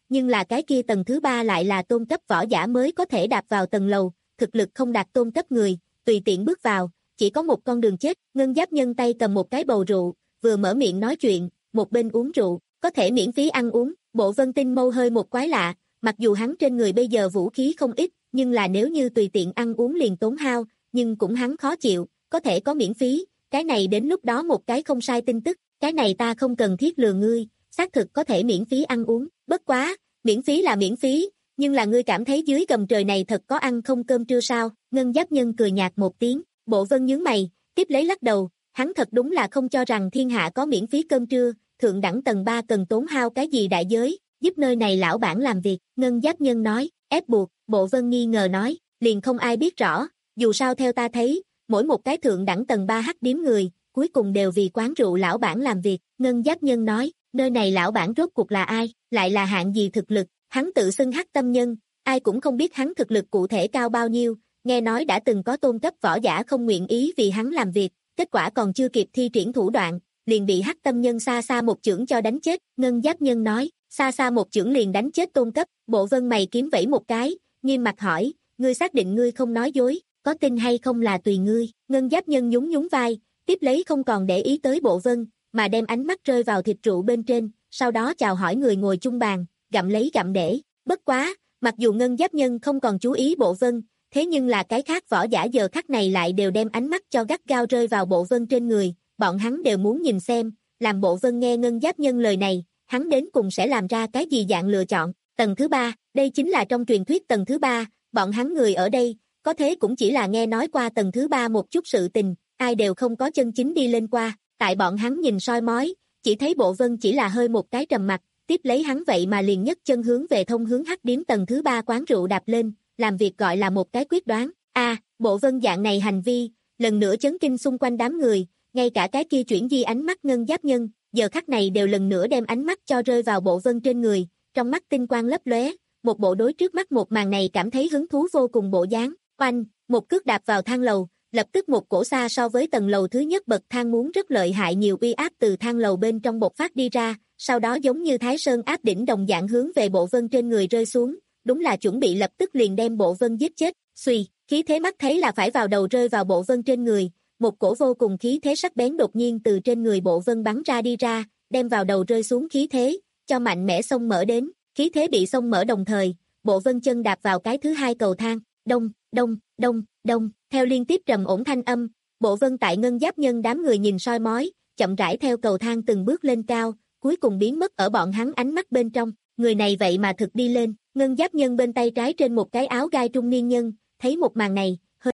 nhưng là cái kia tầng thứ ba lại là tôn cấp võ giả mới có thể đạp vào tầng lầu, thực lực không đạt tôn cấp người, tùy tiện bước vào, chỉ có một con đường chết. Ngân Giáp Nhân tay cầm một cái bầu rượu, vừa mở miệng nói chuyện, một bên uống rượu, có thể miễn phí ăn uống. Bộ Vân Tinh mâu hơi một quái lạ, mặc dù hắn trên người bây giờ vũ khí không ít, nhưng là nếu như tùy tiện ăn uống liền tốn hao, nhưng cũng hắn khó chịu, có thể có miễn phí, cái này đến lúc đó một cái không sai tin tức, cái này ta không cần thiết lừa ngươi, xác thực có thể miễn phí ăn uống, bất quá, miễn phí là miễn phí, nhưng là ngươi cảm thấy dưới gầm trời này thật có ăn không cơm trưa sao? Ngân Giáp Nhân cười nhạt một tiếng, Bộ Vân nhướng mày, tiếp lấy lắc đầu, hắn thật đúng là không cho rằng thiên hạ có miễn phí cơm trưa, thượng đẳng tầng ba cần tốn hao cái gì đại giới, giúp nơi này lão bản làm việc. Ngân Giáp Nhân nói, ép buộc. Bộ Vân nghi ngờ nói, liền không ai biết rõ, dù sao theo ta thấy, mỗi một cái thượng đẳng tầng ba hắc điếm người, cuối cùng đều vì quán rượu lão bản làm việc. Ngân Giáp Nhân nói, nơi này lão bản rốt cuộc là ai, lại là hạng gì thực lực, hắn tự xưng hắc tâm nhân, ai cũng không biết hắn thực lực cụ thể cao bao nhiêu, nghe nói đã từng có tôn cấp võ giả không nguyện ý vì hắn làm việc, kết quả còn chưa kịp thi triển thủ đoạn, liền bị hắc tâm nhân xa xa một chưởng cho đánh chết. Ngân Giáp Nhân nói, xa xa một chưởng liền đánh chết tôn cấp. Bộ Vân mày kiếm vẫy một cái, nghiêm mặt hỏi, ngươi xác định ngươi không nói dối, có tin hay không là tùy ngươi. Ngân Giáp Nhân nhún nhún vai, tiếp lấy không còn để ý tới Bộ Vân, mà đem ánh mắt rơi vào thịt rượu bên trên, sau đó chào hỏi người ngồi chung bàn, gặm lấy gặm để. Bất quá, mặc dù Ngân Giáp Nhân không còn chú ý Bộ Vân, thế nhưng là cái khác võ giả giờ khắc này lại đều đem ánh mắt cho gắt gao rơi vào Bộ Vân trên người, bọn hắn đều muốn nhìn xem, làm Bộ Vân nghe Ngân Giáp Nhân lời này, hắn đến cùng sẽ làm ra cái gì dạng lựa chọn. Tầng thứ ba, đây chính là trong truyền thuyết tầng thứ ba, bọn hắn người ở đây, có thế cũng chỉ là nghe nói qua tầng thứ ba một chút sự tình, ai đều không có chân chính đi lên qua, tại bọn hắn nhìn soi mói, chỉ thấy Bộ Vân chỉ là hơi một cái trầm mặt, tiếp lấy hắn vậy mà liền nhấc chân hướng về thông hướng hắc điếm tầng thứ ba quán rượu đạp lên, làm việc gọi là một cái quyết đoán. A, à, Bộ Vân dạng này hành vi, lần nữa chấn kinh xung quanh đám người, ngay cả cái kia chuyển di ánh mắt Ngân Giáp Nhân, giờ khắc này đều lần nữa đem ánh mắt cho rơi vào Bộ Vân trên người, trong mắt tinh quang lấp lóe, một bộ đối trước mắt một màn này cảm thấy hứng thú vô cùng bộ dáng. Oanh, một cước đạp vào thang lầu, lập tức một cổ xa so với tầng lầu thứ nhất bậc thang muốn rất lợi hại nhiều uy áp từ thang lầu bên trong bộc phát đi ra, sau đó giống như Thái Sơn áp đỉnh đồng dạng hướng về Bộ Vân trên người rơi xuống, đúng là chuẩn bị lập tức liền đem Bộ Vân giết chết. Xuy, khí thế mắt thấy là phải vào đầu rơi vào Bộ Vân trên người, một cổ vô cùng khí thế sắc bén đột nhiên từ trên người Bộ Vân bắn ra đi ra, đem vào đầu rơi xuống khí thế, cho mạnh mẽ xông mở đến, khí thế bị xông mở đồng thời, Bộ Vân chân đạp vào cái thứ hai cầu thang, đông, đông, đông, đông, theo liên tiếp trầm ổn thanh âm, Bộ Vân tại Ngân Giáp Nhân đám người nhìn soi mói, chậm rãi theo cầu thang từng bước lên cao, cuối cùng biến mất ở bọn hắn ánh mắt bên trong, người này vậy mà thực đi lên. Ngân Giáp Nhân bên tay trái trên một cái áo gai trung niên nhân, thấy một màn này, hơi...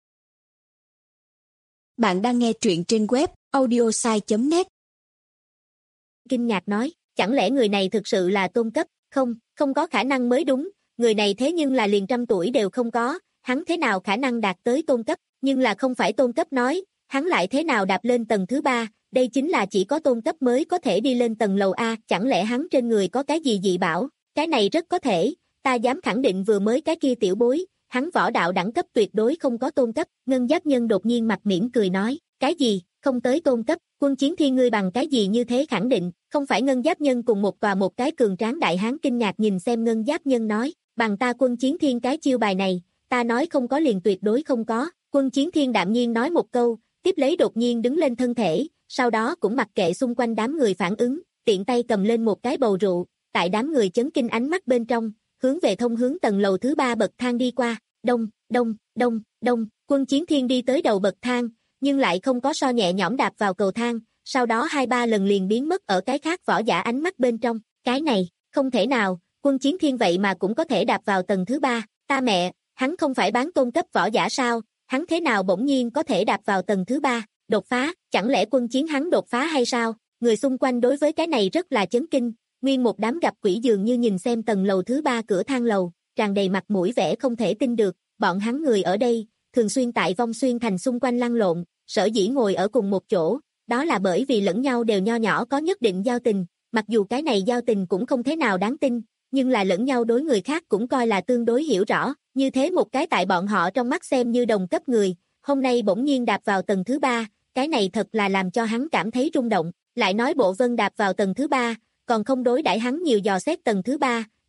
Bạn đang nghe truyện trên web audiosai chấm net. Kinh ngạc nói, chẳng lẽ người này thực sự là tôn cấp? Không, không có khả năng mới đúng, người này thế nhưng là liền trăm tuổi đều không có, hắn thế nào khả năng đạt tới tôn cấp, nhưng là không phải tôn cấp nói, hắn lại thế nào đạp lên tầng thứ ba, đây chính là chỉ có tôn cấp mới có thể đi lên tầng lầu A, chẳng lẽ hắn trên người có cái gì dị bảo, cái này rất có thể, ta dám khẳng định vừa mới cái kia tiểu bối, hắn võ đạo đẳng cấp tuyệt đối không có tôn cấp. Ngân Giáp Nhân đột nhiên mặt mỉm cười nói, cái gì, không tới tôn cấp, Quân Chiến Thiên ngươi bằng cái gì như thế khẳng định, không phải Ngân Giáp Nhân cùng một tòa một cái cường tráng đại hán kinh ngạc nhìn xem Ngân Giáp Nhân nói, bằng ta Quân Chiến Thiên cái chiêu bài này, ta nói không có liền tuyệt đối không có. Quân Chiến Thiên đạm nhiên nói một câu, tiếp lấy đột nhiên đứng lên thân thể, sau đó cũng mặc kệ xung quanh đám người phản ứng, tiện tay cầm lên một cái bầu rượu, tại đám người chấn kinh ánh mắt bên trong, hướng về thông hướng tầng lầu thứ ba bậc thang đi qua, đông, đông, đông, đông, Quân Chiến Thiên đi tới đầu bậc thang, nhưng lại không có so nhẹ nhõm đạp vào cầu thang, sau đó hai ba lần liền biến mất ở cái khác võ giả ánh mắt bên trong, cái này, không thể nào, Quân Chiến Thiên vậy mà cũng có thể đạp vào tầng thứ ba, ta mẹ, hắn không phải bán tôn cấp võ giả sao, hắn thế nào bỗng nhiên có thể đạp vào tầng thứ ba, đột phá, chẳng lẽ Quân Chiến hắn đột phá hay sao, người xung quanh đối với cái này rất là chấn kinh, nguyên một đám gặp quỷ dường như nhìn xem tầng lầu thứ ba cửa thang lầu, tràn đầy mặt mũi vẻ không thể tin được, bọn hắn người ở đây, thường xuyên tại Vong Xuyên thành xung quanh lăn lộn, sở dĩ ngồi ở cùng một chỗ, đó là bởi vì lẫn nhau đều nho nhỏ có nhất định giao tình, mặc dù cái này giao tình cũng không thế nào đáng tin, nhưng là lẫn nhau đối người khác cũng coi là tương đối hiểu rõ, như thế một cái tại bọn họ trong mắt xem như đồng cấp người, hôm nay bỗng nhiên đạp vào tầng thứ ba, cái này thật là làm cho hắn cảm thấy rung động, lại nói Bộ Vân đạp vào tầng thứ ba, còn không đối đãi hắn nhiều dò xét tầng thứ ba,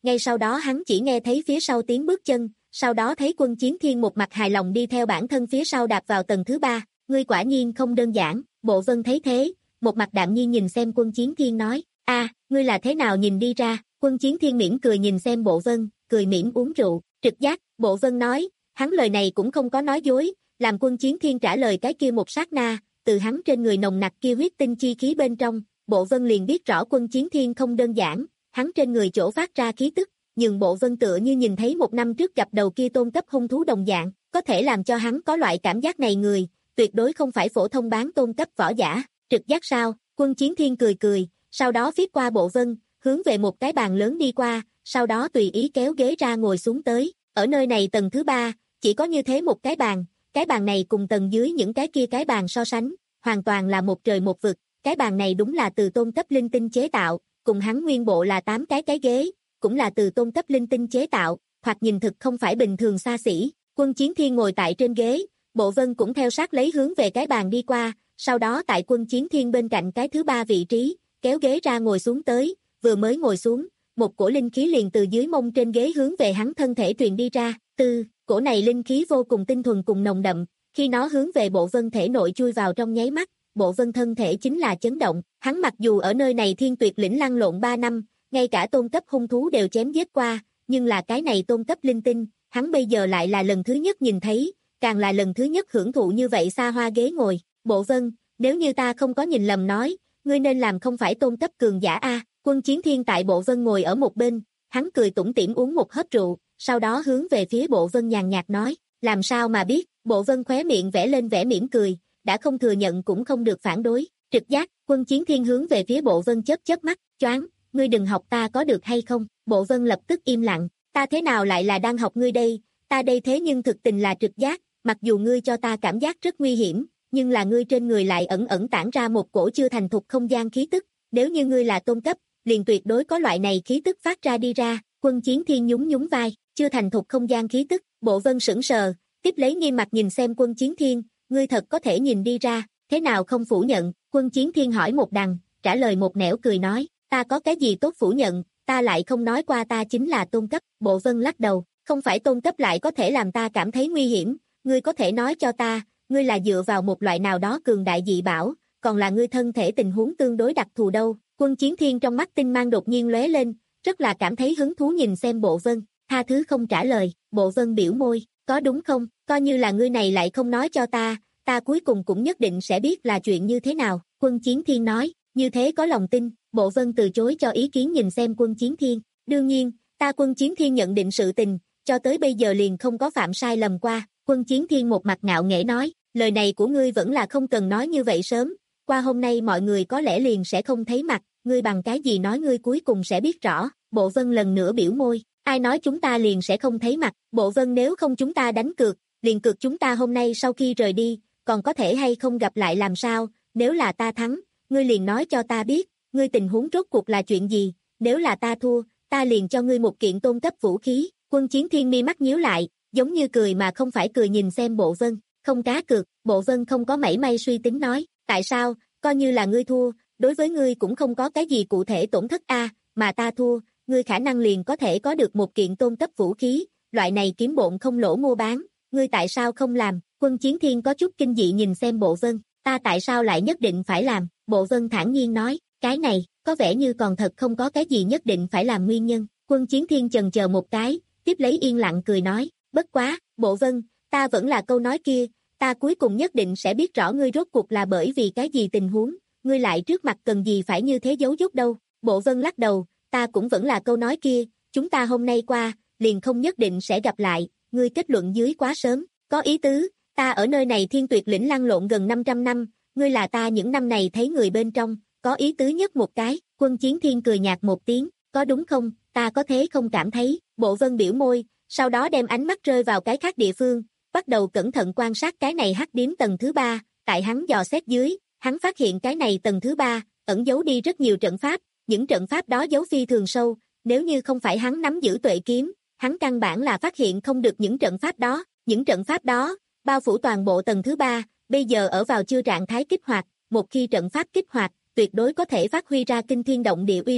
ngay sau đó hắn chỉ nghe thấy phía sau tiếng bước chân, sau đó thấy Quân Chiến Thiên một mặt hài lòng đi theo bản thân phía sau đạp vào tầng thứ ba, ngươi quả nhiên không đơn giản, Bộ Vân thấy thế, một mặt đạm nhiên nhìn xem Quân Chiến Thiên nói, a, ngươi là thế nào nhìn đi ra, Quân Chiến Thiên mỉm cười nhìn xem Bộ Vân, cười mỉm uống rượu, trực giác, Bộ Vân nói, hắn lời này cũng không có nói dối, làm Quân Chiến Thiên trả lời cái kia một sát na, từ hắn trên người nồng nặc kia huyết tinh chi khí bên trong, Bộ Vân liền biết rõ Quân Chiến Thiên không đơn giản, hắn trên người chỗ phát ra khí tức, nhưng Bộ Vân tựa như nhìn thấy một năm trước gặp đầu kia tôn cấp hung thú đồng dạng, có thể làm cho hắn có loại cảm giác này người, tuyệt đối không phải phổ thông bán tôn cấp võ giả, trực giác sao, Quân Chiến Thiên cười cười, sau đó viết qua Bộ Vân, hướng về một cái bàn lớn đi qua, sau đó tùy ý kéo ghế ra ngồi xuống tới, ở nơi này tầng thứ ba, chỉ có như thế một cái bàn, cái bàn này cùng tầng dưới những cái kia cái bàn so sánh, hoàn toàn là một trời một vực, cái bàn này đúng là từ tôn cấp linh tinh chế tạo, cùng hắn nguyên bộ là tám cái cái ghế, cũng là từ tôn cấp linh tinh chế tạo, hoặc nhìn thực không phải bình thường xa xỉ. Quân Chiến Thiên ngồi tại trên ghế, Bộ Vân cũng theo sát lấy hướng về cái bàn đi qua, sau đó tại Quân Chiến Thiên bên cạnh cái thứ ba vị trí, kéo ghế ra ngồi xuống tới, vừa mới ngồi xuống, một cổ linh khí liền từ dưới mông trên ghế hướng về hắn thân thể truyền đi ra, từ, cổ này linh khí vô cùng tinh thuần cùng nồng đậm, khi nó hướng về Bộ Vân thể nội chui vào trong nháy mắt, Bộ Vân thân thể chính là chấn động, hắn mặc dù ở nơi này Thiên Tuyệt lĩnh lăn lộn ba năm, ngay cả tôn cấp hung thú đều chém giết qua, nhưng là cái này tôn cấp linh tinh, hắn bây giờ lại là lần thứ nhất nhìn thấy, càng là lần thứ nhất hưởng thụ như vậy xa hoa ghế ngồi. Bộ Vân, nếu như ta không có nhìn lầm nói, ngươi nên làm không phải tôn cấp cường giả a. Quân Chiến Thiên tại Bộ Vân ngồi ở một bên, hắn cười tủm tỉm uống một hớp rượu, sau đó hướng về phía Bộ Vân nhàn nhạt nói, làm sao mà biết, Bộ Vân khóe miệng vẽ lên vẻ mỉm cười, đã không thừa nhận cũng không được phản đối, trực giác, Quân Chiến Thiên hướng về phía Bộ Vân chớp chớp mắt, choáng, ngươi đừng học ta có được hay không, Bộ Vân lập tức im lặng, ta thế nào lại là đang học ngươi đây, ta đây thế nhưng thực tình là trực giác, mặc dù ngươi cho ta cảm giác rất nguy hiểm, nhưng là ngươi trên người lại ẩn ẩn tản ra một cổ chưa thành thục không gian khí tức, nếu như ngươi là tôn cấp, liền tuyệt đối có loại này khí tức phát ra đi ra, Quân Chiến Thiên nhún nhún vai, chưa thành thục không gian khí tức, Bộ Vân sững sờ, tiếp lấy nghiêm mặt nhìn xem Quân Chiến Thiên, ngươi thật có thể nhìn đi ra, thế nào không phủ nhận, Quân Chiến Thiên hỏi một đằng, trả lời một nẻo cười nói, ta có cái gì tốt phủ nhận, ta lại không nói qua ta chính là tôn cấp, Bộ Vân lắc đầu, không phải tôn cấp lại có thể làm ta cảm thấy nguy hiểm, ngươi có thể nói cho ta, ngươi là dựa vào một loại nào đó cường đại dị bảo, còn là ngươi thân thể tình huống tương đối đặc thù đâu, Quân Chiến Thiên trong mắt tinh mang đột nhiên lóe lên, rất là cảm thấy hứng thú nhìn xem Bộ Vân, tha thứ không trả lời, Bộ Vân biểu môi, có đúng không, coi như là ngươi này lại không nói cho ta, ta cuối cùng cũng nhất định sẽ biết là chuyện như thế nào, Quân Chiến Thiên nói, như thế có lòng tin, Bộ Vân từ chối cho ý kiến nhìn xem Quân Chiến Thiên, đương nhiên, ta Quân Chiến Thiên nhận định sự tình, cho tới bây giờ liền không có phạm sai lầm qua, Quân Chiến Thiên một mặt ngạo nghễ nói, lời này của ngươi vẫn là không cần nói như vậy sớm, qua hôm nay mọi người có lẽ liền sẽ không thấy mặt, ngươi bằng cái gì nói ngươi cuối cùng sẽ biết rõ, Bộ Vân lần nữa biểu môi, ai nói chúng ta liền sẽ không thấy mặt, Bộ Vân nếu không chúng ta đánh cược, liền cược chúng ta hôm nay sau khi rời đi, còn có thể hay không gặp lại làm sao, nếu là ta thắng, ngươi liền nói cho ta biết, ngươi tình huống rốt cuộc là chuyện gì, nếu là ta thua, ta liền cho ngươi một kiện tôn cấp vũ khí, Quân Chiến Thiên mi mắt nhíu lại, giống như cười mà không phải cười nhìn xem Bộ Vân, không cá cược, Bộ Vân không có mảy may suy tính nói, tại sao, coi như là ngươi thua, đối với ngươi cũng không có cái gì cụ thể tổn thất a, mà ta thua, ngươi khả năng liền có thể có được một kiện tôn cấp vũ khí, loại này kiếm bộn không lỗ mua bán, ngươi tại sao không làm, Quân Chiến Thiên có chút kinh dị nhìn xem Bộ Vân, ta tại sao lại nhất định phải làm, Bộ Vân thản nhiên nói, cái này, có vẻ như còn thật không có cái gì nhất định phải làm nguyên nhân, Quân Chiến Thiên chần chờ một cái, tiếp lấy yên lặng cười nói, bất quá, Bộ Vân, ta vẫn là câu nói kia, ta cuối cùng nhất định sẽ biết rõ ngươi rốt cuộc là bởi vì cái gì tình huống, ngươi lại trước mặt cần gì phải như thế giấu dốt đâu, Bộ Vân lắc đầu, ta cũng vẫn là câu nói kia, chúng ta hôm nay qua, liền không nhất định sẽ gặp lại, ngươi kết luận dưới quá sớm, có ý tứ, ta ở nơi này Thiên Tuyệt lĩnh lăn lộn gần năm trăm năm, ngươi là ta những năm này thấy người bên trong, có ý tứ nhất một cái, Quân Chiến Thiên cười nhạt một tiếng, có đúng không, ta có thế không cảm thấy, Bộ Vân biểu môi, sau đó đem ánh mắt rơi vào cái khác địa phương, bắt đầu cẩn thận quan sát cái này hắc điếm tầng thứ ba, tại hắn dò xét dưới, hắn phát hiện cái này tầng thứ ba, ẩn giấu đi rất nhiều trận pháp, những trận pháp đó giấu phi thường sâu, nếu như không phải hắn nắm giữ tuệ kiếm, hắn căn bản là phát hiện không được những trận pháp đó, những trận pháp đó, bao phủ toàn bộ tầng thứ ba, bây giờ ở vào chưa trạng thái kích hoạt, một khi trận pháp kích hoạt, tuyệt đối có thể phát huy ra kinh thiên động địa uy lực,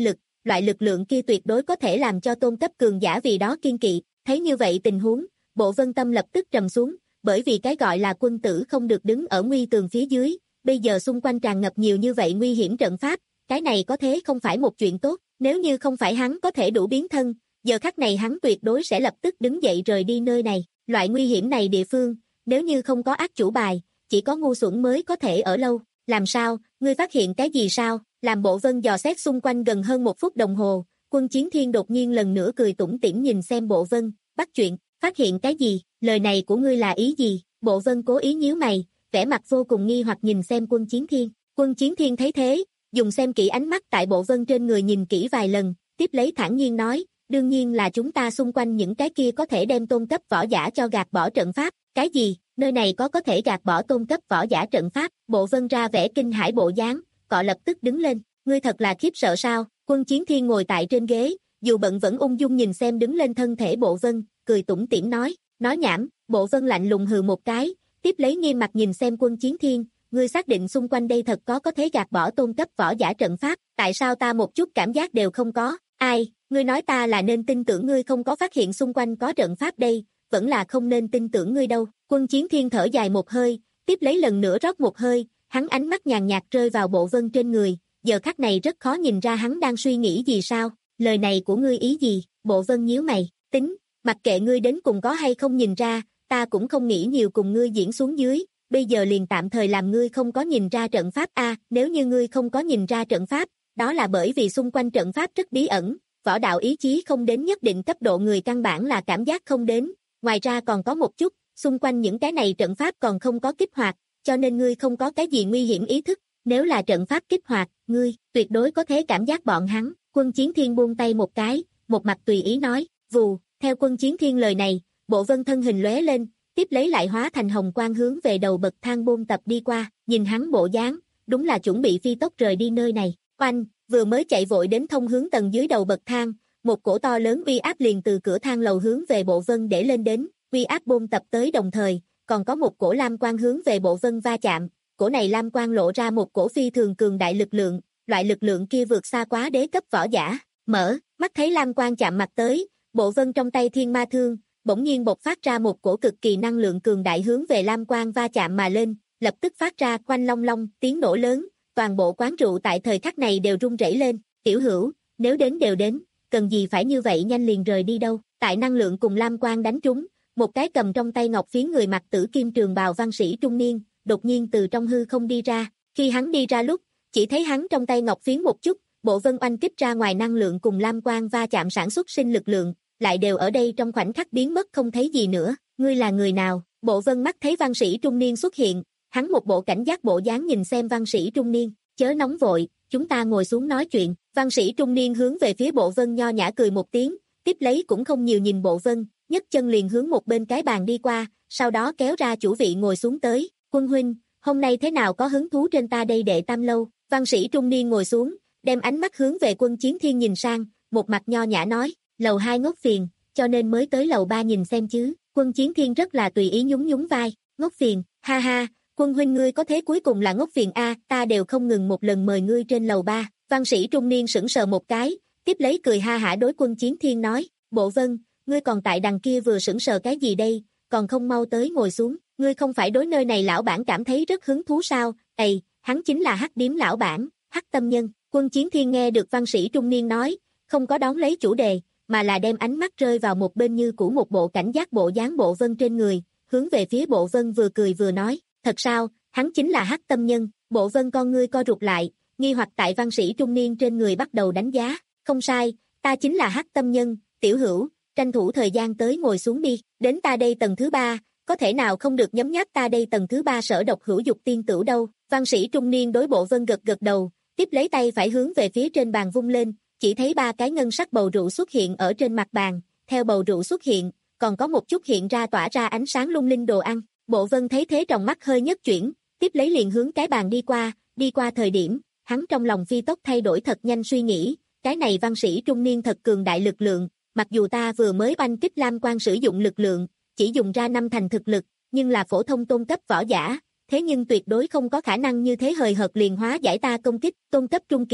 loại lực lượng kia tuyệt đối có thể làm cho tôn cấp cường giả vì đó kiên kỵ. Thấy như vậy tình huống, Bộ Vân tâm lập tức trầm xuống, bởi vì cái gọi là quân tử không được đứng ở nguy tường phía dưới, bây giờ xung quanh tràn ngập nhiều như vậy nguy hiểm trận pháp, cái này có thế không phải một chuyện tốt, nếu như không phải hắn có thể đủ biến thân, giờ khắc này hắn tuyệt đối sẽ lập tức đứng dậy rời đi nơi này, loại nguy hiểm này địa phương, nếu như không có ác chủ bài, chỉ có ngu xuẩn mới có thể ở lâu. Làm sao, ngươi phát hiện cái gì sao? Làm Bộ Vân dò xét xung quanh gần hơn một phút đồng hồ, Quân Chiến Thiên đột nhiên lần nữa cười tủm tỉm nhìn xem Bộ Vân, bắt chuyện, phát hiện cái gì, lời này của ngươi là ý gì? Bộ Vân cố ý nhíu mày, vẻ mặt vô cùng nghi hoặc nhìn xem Quân Chiến Thiên. Quân Chiến Thiên thấy thế, dùng xem kỹ ánh mắt tại Bộ Vân trên người nhìn kỹ vài lần, tiếp lấy thản nhiên nói, đương nhiên là chúng ta xung quanh những cái kia có thể đem tôn cấp võ giả cho gạt bỏ trận pháp, cái gì, nơi này có có thể gạt bỏ tôn cấp võ giả trận pháp? Bộ Vân ra vẻ kinh hãi bộ dáng, cọ lập tức đứng lên, ngươi thật là khiếp sợ sao? Quân Chiến Thiên ngồi tại trên ghế, dù bận vẫn ung dung nhìn xem đứng lên thân thể Bộ Vân, cười tủm tỉm nói, nói nhảm. Bộ Vân lạnh lùng hừ một cái, tiếp lấy nghiêm mặt nhìn xem Quân Chiến Thiên, ngươi xác định xung quanh đây thật có có thể gạt bỏ tôn cấp võ giả trận pháp, tại sao ta một chút cảm giác đều không có? Ai, ngươi nói ta là nên tin tưởng ngươi không có phát hiện xung quanh có trận pháp đây, vẫn là không nên tin tưởng ngươi đâu. Quân Chiến Thiên thở dài một hơi, tiếp lấy lần nữa rót một hơi, hắn ánh mắt nhàn nhạt rơi vào Bộ Vân trên người, giờ khắc này rất khó nhìn ra hắn đang suy nghĩ gì sao, lời này của ngươi ý gì? Bộ Vân nhíu mày, tính, mặc kệ ngươi đến cùng có hay không nhìn ra, ta cũng không nghĩ nhiều cùng ngươi diễn xuống dưới, bây giờ liền tạm thời làm ngươi không có nhìn ra trận pháp a, nếu như ngươi không có nhìn ra trận pháp, đó là bởi vì xung quanh trận pháp rất bí ẩn, võ đạo ý chí không đến nhất định cấp độ người căn bản là cảm giác không đến, ngoài ra còn có một chút, xung quanh những cái này trận pháp còn không có kích hoạt, cho nên ngươi không có cái gì nguy hiểm ý thức, nếu là trận pháp kích hoạt, ngươi tuyệt đối có thể cảm giác bọn hắn. Quân Chiến Thiên buông tay một cái, một mặt tùy ý nói, vù, theo Quân Chiến Thiên lời này, Bộ Vân thân hình lóe lên, tiếp lấy lại hóa thành hồng quang hướng về đầu bậc thang buôn tập đi qua, nhìn hắn bộ dáng, đúng là chuẩn bị phi tốc rời đi nơi này. Oanh, vừa mới chạy vội đến thông hướng tầng dưới đầu bậc thang, một cổ to lớn uy áp liền từ cửa thang lầu hướng về Bộ Vân để lên đến, uy áp buôn tập tới đồng thời, còn có một cổ lam quang hướng về Bộ Vân va chạm, cổ này lam quang lộ ra một cổ phi thường cường đại lực lượng, loại lực lượng kia vượt xa quá đế cấp võ giả. Mở, mắt thấy lam quang chạm mặt tới, Bộ Vân trong tay thiên ma thương, bỗng nhiên bộc phát ra một cổ cực kỳ năng lượng cường đại hướng về lam quang va chạm mà lên, lập tức phát ra quanh long long tiếng nổ lớn, toàn bộ quán rượu tại thời khắc này đều rung rẩy lên. Tiểu Hữu, nếu đến đều đến, cần gì phải như vậy nhanh liền rời đi đâu? Tại năng lượng cùng lam quang đánh trúng, một cái cầm trong tay ngọc phiến người mặc tử kim trường bào văn sĩ trung niên, đột nhiên từ trong hư không đi ra. Khi hắn đi ra lúc, chỉ thấy hắn trong tay ngọc phiến một chút, Bộ Vân oanh kích ra ngoài năng lượng cùng lam quang va chạm sản xuất sinh lực lượng, lại đều ở đây trong khoảnh khắc biến mất không thấy gì nữa. Ngươi là người nào? Bộ Vân mắt thấy văn sĩ trung niên xuất hiện, hắn một bộ cảnh giác bộ dáng nhìn xem văn sĩ trung niên, chớ nóng vội, chúng ta ngồi xuống nói chuyện. Văn sĩ trung niên hướng về phía Bộ Vân nho nhã cười một tiếng, tiếp lấy cũng không nhiều nhìn Bộ Vân, nhấc chân liền hướng một bên cái bàn đi qua, sau đó kéo ra chủ vị ngồi xuống tới. Quân huynh, hôm nay thế nào có hứng thú trên ta đây đệ tam lâu? Văn sĩ trung niên ngồi xuống, đem ánh mắt hướng về Quân Chiến Thiên nhìn sang, một mặt nho nhã nói, lầu hai ngốc phiền, cho nên mới tới lầu ba nhìn xem chứ. Quân Chiến Thiên rất là tùy ý nhún nhún vai, ngốc phiền, ha ha, Quân huynh ngươi có thế cuối cùng là ngốc phiền a, ta đều không ngừng một lần mời ngươi trên lầu ba. Văn sĩ trung niên sững sờ một cái, tiếp lấy cười ha hả đối Quân Chiến Thiên nói, Bộ Vân, ngươi còn tại đằng kia vừa sững sờ cái gì đây, còn không mau tới ngồi xuống, ngươi không phải đối nơi này lão bản cảm thấy rất hứng thú sao? Ây, hắn chính là Hắc Điếm lão bản, Hắc Tâm Nhân. Quân Chiến Thiên nghe được văn sĩ trung niên nói, không có đón lấy chủ đề, mà là đem ánh mắt rơi vào một bên như cũ một bộ cảnh giác bộ dáng Bộ Vân trên người, hướng về phía Bộ Vân vừa cười vừa nói, thật sao, hắn chính là Hắc Tâm Nhân. Bộ Vân con ngươi co rụt lại, nghi hoặc tại văn sĩ trung niên trên người bắt đầu đánh giá, không sai, ta chính là Hắc Tâm Nhân, Tiểu Hữu, tranh thủ thời gian tới ngồi xuống đi, đến ta đây tầng thứ ba, có thể nào không được nhấm nháp ta đây tầng thứ ba sở độc hữu dục tiên tửu đâu. Văn sĩ trung niên đối Bộ Vân gật gật đầu, tiếp lấy tay phải hướng về phía trên bàn vung lên, chỉ thấy ba cái ngân sắc bầu rượu xuất hiện ở trên mặt bàn, theo bầu rượu xuất hiện, còn có một chút hiện ra tỏa ra ánh sáng lung linh đồ ăn. Bộ Vân thấy thế trong mắt hơi nhất chuyển, tiếp lấy liền hướng cái bàn đi qua, đi qua thời điểm, hắn trong lòng phi tốc thay đổi thật nhanh suy nghĩ, cái này văn sĩ trung niên thật cường đại lực lượng, mặc dù ta vừa mới oanh kích lam quan sử dụng lực lượng, chỉ dùng ra năm thành thực lực, nhưng là phổ thông tôn cấp võ giả, thế nhưng tuyệt đối không có khả năng như thế hời hợt liền hóa giải ta công kích. Tôn cấp trung kỳ,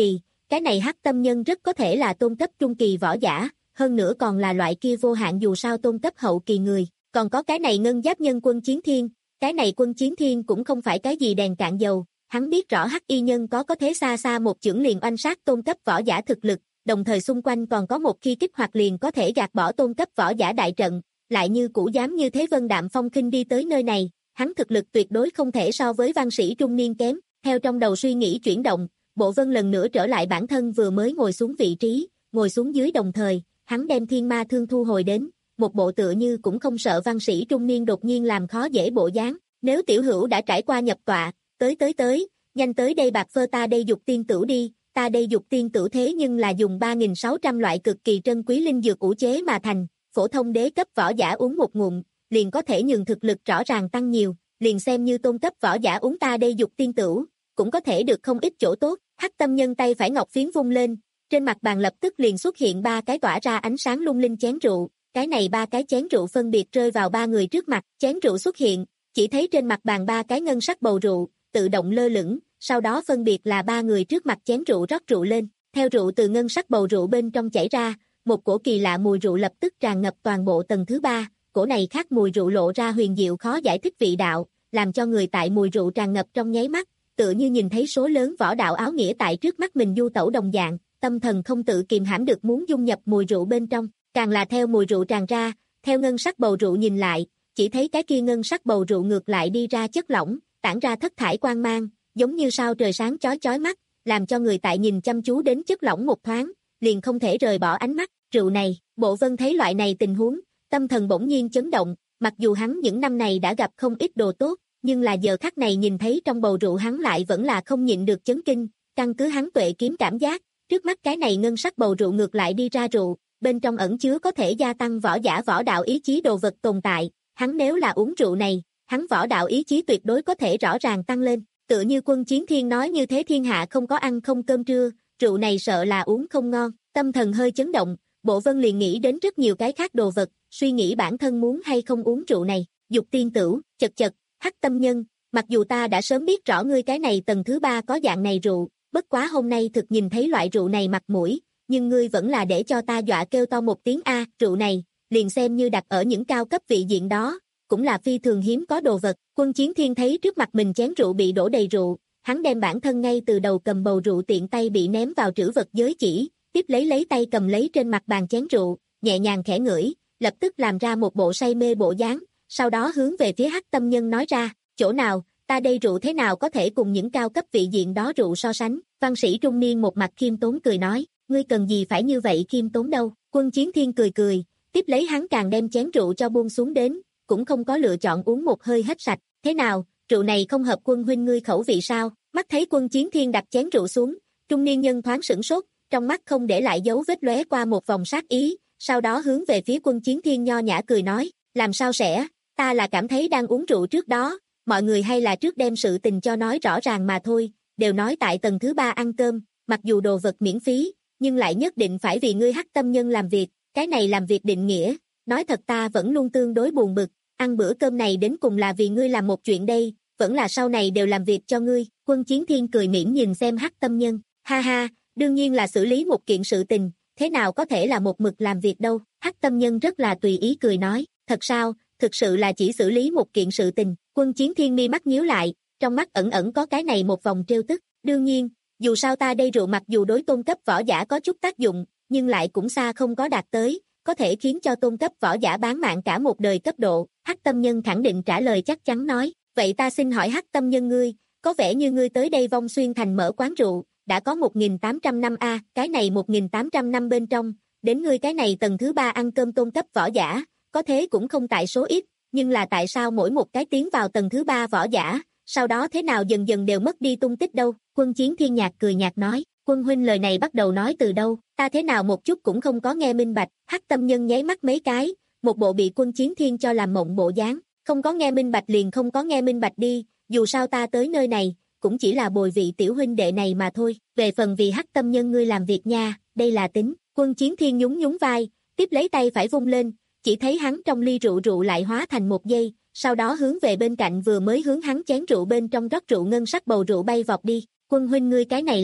cái này hắc tâm nhân rất có thể là tôn cấp trung kỳ võ giả, hơn nữa còn là loại kia vô hạn dù sao tôn cấp hậu kỳ người, còn có cái này ngân giáp nhân Quân Chiến Thiên, cái này Quân Chiến Thiên cũng không phải cái gì đèn cạn dầu, hắn biết rõ hắc y nhân có có thế xa xa một chưởng liền oanh sát tôn cấp võ giả thực lực, đồng thời xung quanh còn có một khi kích hoạt liền có thể gạt bỏ tôn cấp võ giả đại trận, lại như cũ dám như thế Vân Đạm Phong khinh đi tới nơi này, hắn thực lực tuyệt đối không thể so với văn sĩ trung niên kém, theo trong đầu suy nghĩ chuyển động, Bộ Vân lần nữa trở lại bản thân vừa mới ngồi xuống vị trí, ngồi xuống dưới đồng thời, hắn đem thiên ma thương thu hồi đến, một bộ tựa như cũng không sợ văn sĩ trung niên đột nhiên làm khó dễ bộ dáng, nếu tiểu hữu đã trải qua nhập tọa, tới tới tới, nhanh tới đây bạc phơ ta đây dục tiên tử đi, ta đây dục tiên tử thế nhưng là dùng ba nghìn sáu trăm loại cực kỳ trân quý linh dược ủ chế mà thành, phổ thông đế cấp võ giả uống một ngụm, liền có thể nhường thực lực rõ ràng tăng nhiều, liền xem như tôn cấp võ giả uống ta đây dục tiên tử, cũng có thể được không ít chỗ tốt, hắc tâm nhân tay phải ngọc phiến vung lên, trên mặt bàn lập tức liền xuất hiện ba cái tỏa ra ánh sáng lung linh chén rượu, cái này ba cái chén rượu phân biệt rơi vào ba người trước mặt, chén rượu xuất hiện, chỉ thấy trên mặt bàn ba cái ngân sắc bầu rượu, tự động lơ lửng, sau đó phân biệt là ba người trước mặt chén rượu rót rượu lên, theo rượu từ ngân sắc bầu rượu bên trong chảy ra, một cổ kỳ lạ mùi rượu lập tức tràn ngập toàn bộ tầng thứ ba, cổ này khác mùi rượu lộ ra huyền diệu khó giải thích vị đạo, làm cho người tại mùi rượu tràn ngập trong nháy mắt, tựa như nhìn thấy số lớn võ đạo áo nghĩa tại trước mắt mình du tẩu đồng dạng, tâm thần không tự kìm hãm được muốn dung nhập mùi rượu bên trong, càng là theo mùi rượu tràn ra, theo ngân sắc bầu rượu nhìn lại, chỉ thấy cái kia ngân sắc bầu rượu ngược lại đi ra chất lỏng, tản ra thất thải quang mang, giống như sao trời sáng chói chói mắt, làm cho người tại nhìn chăm chú đến chất lỏng một thoáng, liền không thể rời bỏ ánh mắt, rượu này, Bộ Vân thấy loại này tình huống, tâm thần bỗng nhiên chấn động, mặc dù hắn những năm này đã gặp không ít đồ tốt, nhưng là giờ khắc này nhìn thấy trong bầu rượu hắn lại vẫn là không nhịn được chấn kinh, căn cứ hắn tuệ kiếm cảm giác, trước mắt cái này ngân sắc bầu rượu ngược lại đi ra rượu, bên trong ẩn chứa có thể gia tăng võ giả võ đạo ý chí đồ vật tồn tại, hắn nếu là uống rượu này, hắn võ đạo ý chí tuyệt đối có thể rõ ràng tăng lên, tựa như Quân Chiến Thiên nói như thế thiên hạ không có ăn không cơm trưa, rượu này sợ là uống không ngon, tâm thần hơi chấn động, Bộ Vân liền nghĩ đến rất nhiều cái khác đồ vật, suy nghĩ bản thân muốn hay không uống rượu này, dục tiên tử, chật chật, hắc tâm nhân, mặc dù ta đã sớm biết rõ ngươi cái này tầng thứ ba có dạng này rượu, bất quá hôm nay thực nhìn thấy loại rượu này mặt mũi, nhưng ngươi vẫn là để cho ta dọa kêu to một tiếng a, rượu này, liền xem như đặt ở những cao cấp vị diện đó, cũng là phi thường hiếm có đồ vật. Quân Chiến Thiên thấy trước mặt mình chén rượu bị đổ đầy rượu, hắn đem bản thân ngay từ đầu cầm bầu rượu tiện tay bị ném vào trữ vật giới chỉ, tiếp lấy lấy tay cầm lấy trên mặt bàn chén rượu, nhẹ nhàng khẽ ngửi, lập tức làm ra một bộ say mê bộ dáng, sau đó hướng về phía hắc tâm nhân nói ra, chỗ nào, ta đây rượu thế nào có thể cùng những cao cấp vị diện đó rượu so sánh, văn sĩ trung niên một mặt khiêm tốn cười nói, ngươi cần gì phải như vậy khiêm tốn đâu, Quân Chiến Thiên cười cười, tiếp lấy hắn càng đem chén rượu cho buông xuống đến, cũng không có lựa chọn uống một hơi hết sạch, thế nào, rượu này không hợp Quân huynh ngươi khẩu vị sao, mắt thấy Quân Chiến Thiên đặt chén rượu xuống, trung niên nhân thoáng sửng sốt, trong mắt không để lại dấu vết lóe qua một vòng sát ý, sau đó hướng về phía Quân Chiến Thiên nho nhã cười nói, làm sao sẽ, ta là cảm thấy đang uống rượu trước đó, mọi người hay là trước đem sự tình cho nói rõ ràng mà thôi, đều nói tại tầng thứ ba ăn cơm, mặc dù đồ vật miễn phí, nhưng lại nhất định phải vì ngươi hắc tâm nhân làm việc, cái này làm việc định nghĩa, nói thật ta vẫn luôn tương đối buồn bực, ăn bữa cơm này đến cùng là vì ngươi làm một chuyện đây, vẫn là sau này đều làm việc cho ngươi, Quân Chiến Thiên cười mỉm nhìn xem hắc tâm nhân, ha ha, đương nhiên là xử lý một kiện sự tình, thế nào có thể là một mực làm việc đâu, hắc tâm nhân rất là tùy ý cười nói, thật sao, thực sự là chỉ xử lý một kiện sự tình, Quân Chiến Thiên mi mắt nhíu lại, trong mắt ẩn ẩn có cái này một vòng trêu tức, đương nhiên, dù sao ta đây rượu mặc dù đối tôn cấp võ giả có chút tác dụng, nhưng lại cũng xa không có đạt tới, có thể khiến cho tôn cấp võ giả bán mạng cả một đời cấp độ, hắc tâm nhân khẳng định trả lời chắc chắn nói, vậy ta xin hỏi hắc tâm nhân ngươi, có vẻ như ngươi tới đây Vong Xuyên Thành mở quán rượu, đã có một nghìn tám trăm năm a, cái này một nghìn tám trăm năm bên trong, đến ngươi cái này tầng thứ ba ăn cơm tôn cấp võ giả, có thế cũng không tại số ít, nhưng là tại sao mỗi một cái tiến vào tầng thứ ba võ giả, sau đó thế nào dần dần đều mất đi tung tích đâu, Quân Chiến Thiên nhạt cười nhạt nói, Quân huynh lời này bắt đầu nói từ đâu, ta thế nào một chút cũng không có nghe minh bạch, hắc tâm nhân nháy mắt mấy cái, một bộ bị Quân Chiến Thiên cho làm mộng bộ dáng, không có nghe minh bạch liền không có nghe minh bạch đi, dù sao ta tới nơi này, cũng chỉ là bồi vị tiểu huynh đệ này mà thôi, về phần vì hắc tâm nhân ngươi làm việc nha, đây là tính, Quân Chiến Thiên nhún nhún vai, tiếp lấy tay phải vung lên, chỉ thấy hắn trong ly rượu rượu lại hóa thành một giây, sau đó hướng về bên cạnh vừa mới hướng hắn chén rượu bên trong rót rượu ngân sắc bầu rượu bay vọt đi, Quân huynh ngươi cái này là,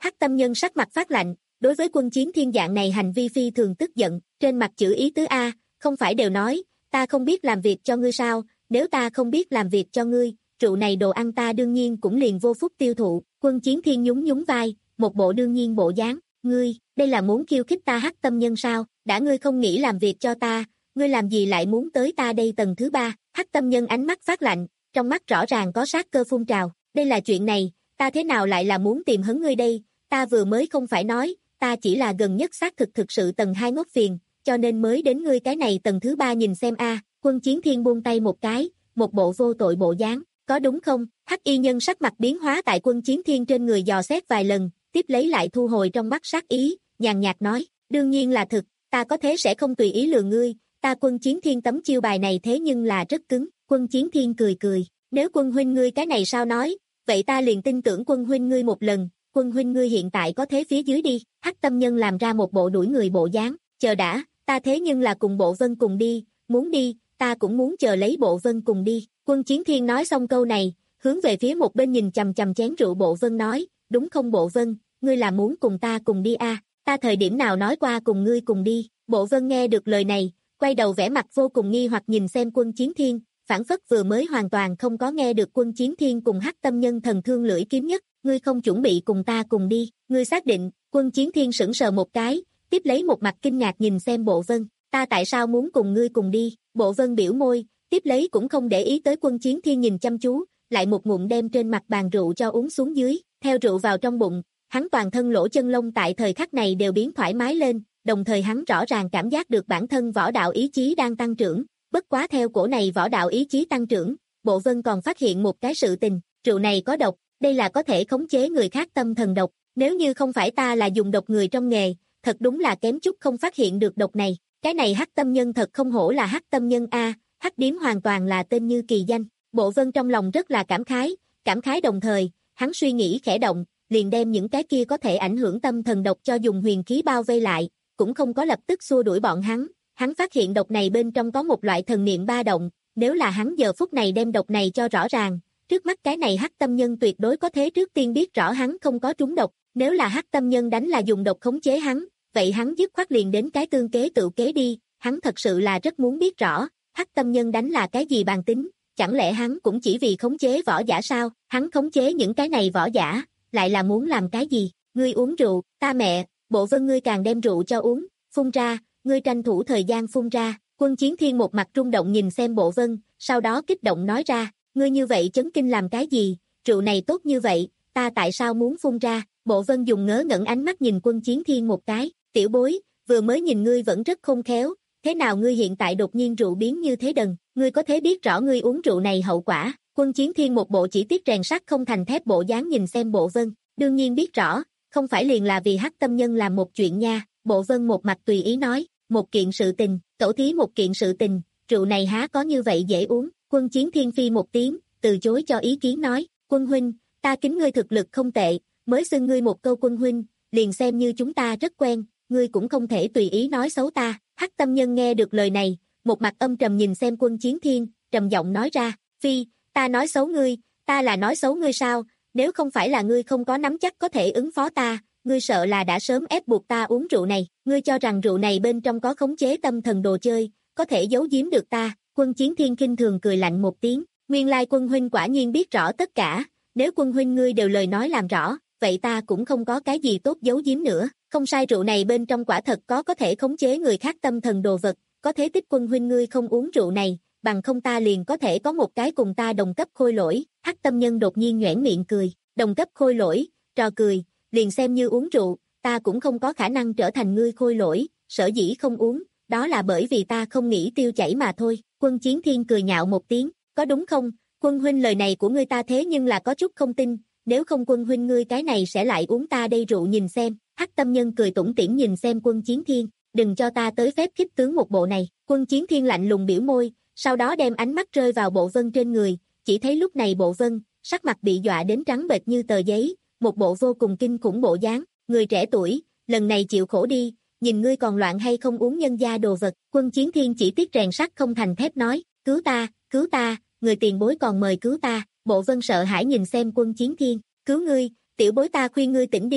Hắc tâm nhân sắc mặt phát lạnh, đối với Quân Chiến Thiên dạng này hành vi phi thường tức giận, trên mặt chữ ý tứ A, không phải đều nói, ta không biết làm việc cho ngươi sao, nếu ta không biết làm việc cho ngươi, rượu này đồ ăn ta đương nhiên cũng liền vô phúc tiêu thụ. Quân Chiến Thiên nhún nhún vai, một bộ đương nhiên bộ dáng, ngươi, đây là muốn khiêu khích ta Hắc tâm nhân sao, đã ngươi không nghĩ làm việc cho ta, ngươi làm gì lại muốn tới ta đây tầng thứ ba. Hắc tâm nhân ánh mắt phát lạnh, trong mắt rõ ràng có sát cơ phun trào, đây là chuyện này, ta thế nào lại là muốn tìm hấn ngươi đây, ta vừa mới không phải nói, ta chỉ là gần nhất xác thực thực sự tầng hai ngốc phiền, cho nên mới đến ngươi cái này tầng thứ ba nhìn xem a. Quân Chiến Thiên buông tay một cái, một bộ vô tội bộ dáng, có đúng không? Hắc y nhân sắc mặt biến hóa tại Quân Chiến Thiên trên người dò xét vài lần, tiếp lấy lại thu hồi trong mắt sát ý, nhàn nhạt nói, đương nhiên là thực, ta có thế sẽ không tùy ý lừa ngươi, ta Quân Chiến Thiên tấm chiêu bài này thế nhưng là rất cứng. Quân Chiến Thiên cười cười, nếu Quân huynh ngươi cái này sao nói, vậy ta liền tin tưởng Quân huynh ngươi một lần, Quân huynh ngươi hiện tại có thế phía dưới đi. Hắc tâm nhân làm ra một bộ đuổi người bộ dáng, chờ đã, ta thế nhưng là cùng Bộ Vân cùng đi, muốn đi, ta cũng muốn chờ lấy Bộ Vân cùng đi. Quân Chiến Thiên nói xong câu này, hướng về phía một bên nhìn chằm chằm chén rượu Bộ Vân nói, đúng không Bộ Vân, ngươi là muốn cùng ta cùng đi a? Ta thời điểm nào nói qua cùng ngươi cùng đi? Bộ Vân nghe được lời này, quay đầu vẻ mặt vô cùng nghi hoặc nhìn xem Quân Chiến Thiên, phản phất vừa mới hoàn toàn không có nghe được Quân Chiến Thiên cùng Hắc tâm nhân thần thương lưỡi kiếm nhất, ngươi không chuẩn bị cùng ta cùng đi, ngươi xác định? Quân Chiến Thiên sững sờ một cái, tiếp lấy một mặt kinh ngạc nhìn xem Bộ Vân, ta tại sao muốn cùng ngươi cùng đi? Bộ Vân biểu môi, tiếp lấy cũng không để ý tới Quân Chiến Thiên nhìn chăm chú, lại một ngụm đem trên mặt bàn rượu cho uống xuống dưới, theo rượu vào trong bụng, hắn toàn thân lỗ chân lông tại thời khắc này đều biến thoải mái lên, đồng thời hắn rõ ràng cảm giác được bản thân võ đạo ý chí đang tăng trưởng, bất quá theo cổ này võ đạo ý chí tăng trưởng, Bộ Vân còn phát hiện một cái sự tình, rượu này có độc, đây là có thể khống chế người khác tâm thần độc, nếu như không phải ta là dùng độc người trong nghề, thật đúng là kém chút không phát hiện được độc này, cái này Hắc tâm nhân thật không hổ là Hắc tâm nhân a, Hắc điếm hoàn toàn là tên như kỳ danh. Bộ Vân trong lòng rất là cảm khái, cảm khái đồng thời, hắn suy nghĩ khẽ động, liền đem những cái kia có thể ảnh hưởng tâm thần độc cho dùng huyền khí bao vây lại, cũng không có lập tức xua đuổi bọn hắn, hắn phát hiện độc này bên trong có một loại thần niệm ba động, nếu là hắn giờ phút này đem độc này cho rõ ràng, trước mắt cái này Hắc tâm nhân tuyệt đối có thế trước tiên biết rõ hắn không có trúng độc, nếu là Hắc tâm nhân đánh là dùng độc khống chế hắn, vậy hắn dứt khoát liền đến cái tương kế tự kế đi, hắn thật sự là rất muốn biết rõ, Hắc tâm nhân đánh là cái gì bàn tính, chẳng lẽ hắn cũng chỉ vì khống chế võ giả sao, hắn khống chế những cái này võ giả, lại là muốn làm cái gì, ngươi uống rượu, ta mẹ, Bộ Vân ngươi càng đem rượu cho uống, phun ra, ngươi tranh thủ thời gian phun ra. Quân Chiến Thiên một mặt rung động nhìn xem Bộ Vân, sau đó kích động nói ra, ngươi như vậy chấn kinh làm cái gì, rượu này tốt như vậy, ta tại sao muốn phun ra? Bộ Vân dùng ngớ ngẩn ánh mắt nhìn Quân Chiến Thiên một cái, tiểu bối, vừa mới nhìn ngươi vẫn rất khôn khéo, thế nào ngươi hiện tại đột nhiên rượu biến như thế đần, ngươi có thể biết rõ ngươi uống rượu này hậu quả? Quân Chiến Thiên một bộ chỉ tiếc rèn sắt không thành thép bộ dáng nhìn xem Bộ Vân, đương nhiên biết rõ, không phải liền là vì Hắc tâm nhân làm một chuyện nha. Bộ Vân một mặt tùy ý nói, một kiện sự tình, tổ thí một kiện sự tình, rượu này há có như vậy dễ uống? Quân Chiến Thiên phi một tiếng, từ chối cho ý kiến nói, Quân huynh, ta kính ngươi thực lực không tệ, mới xưng ngươi một câu Quân huynh, liền xem như chúng ta rất quen, ngươi cũng không thể tùy ý nói xấu ta. Hắc tâm nhân nghe được lời này, một mặt âm trầm nhìn xem Quân Chiến Thiên, trầm giọng nói ra, phi, ta nói xấu ngươi, ta là nói xấu ngươi sao? Nếu không phải là ngươi không có nắm chắc có thể ứng phó ta, ngươi sợ là đã sớm ép buộc ta uống rượu này, ngươi cho rằng rượu này bên trong có khống chế tâm thần đồ chơi, có thể giấu giếm được ta? Quân Chiến Thiên khinh thường cười lạnh một tiếng, nguyên lai Quân huynh quả nhiên biết rõ tất cả, nếu Quân huynh ngươi đều lời nói làm rõ, vậy ta cũng không có cái gì tốt giấu giếm nữa, không sai, rượu này bên trong quả thật có có thể khống chế người khác tâm thần đồ vật, có thế tích Quân huynh ngươi không uống rượu này, bằng không ta liền có thể có một cái cùng ta đồng cấp khôi lỗi. Hắc tâm nhân đột nhiên nhoẻn miệng cười, đồng cấp khôi lỗi, trò cười, liền xem như uống rượu, ta cũng không có khả năng trở thành ngươi khôi lỗi, sở dĩ không uống, đó là bởi vì ta không nghĩ tiêu chảy mà thôi. Quân Chiến Thiên cười nhạo một tiếng, có đúng không? Quân huynh lời này của ngươi ta thế nhưng là có chút không tin, nếu không Quân huynh ngươi cái này sẽ lại uống ta đây rượu nhìn xem. Hắc tâm nhân cười tủm tỉm nhìn xem Quân Chiến Thiên, đừng cho ta tới phép khích tướng một bộ này. Quân Chiến Thiên lạnh lùng biểu môi, sau đó đem ánh mắt rơi vào Bộ Vân trên người, chỉ thấy lúc này Bộ Vân, sắc mặt bị dọa đến trắng bệch như tờ giấy, một bộ vô cùng kinh khủng bộ dáng, người trẻ tuổi, lần này chịu khổ đi, nhìn ngươi còn loạn hay không uống nhân gia đồ vật. Quân Chiến Thiên chỉ tiếc rèn sắt không thành thép nói, cứu ta, cứu ta, người tiền bối còn mời cứu ta. Bộ Vân sợ hãi nhìn xem Quân Chiến Thiên, cứu ngươi, tiểu bối ta khuyên ngươi tỉnh đi,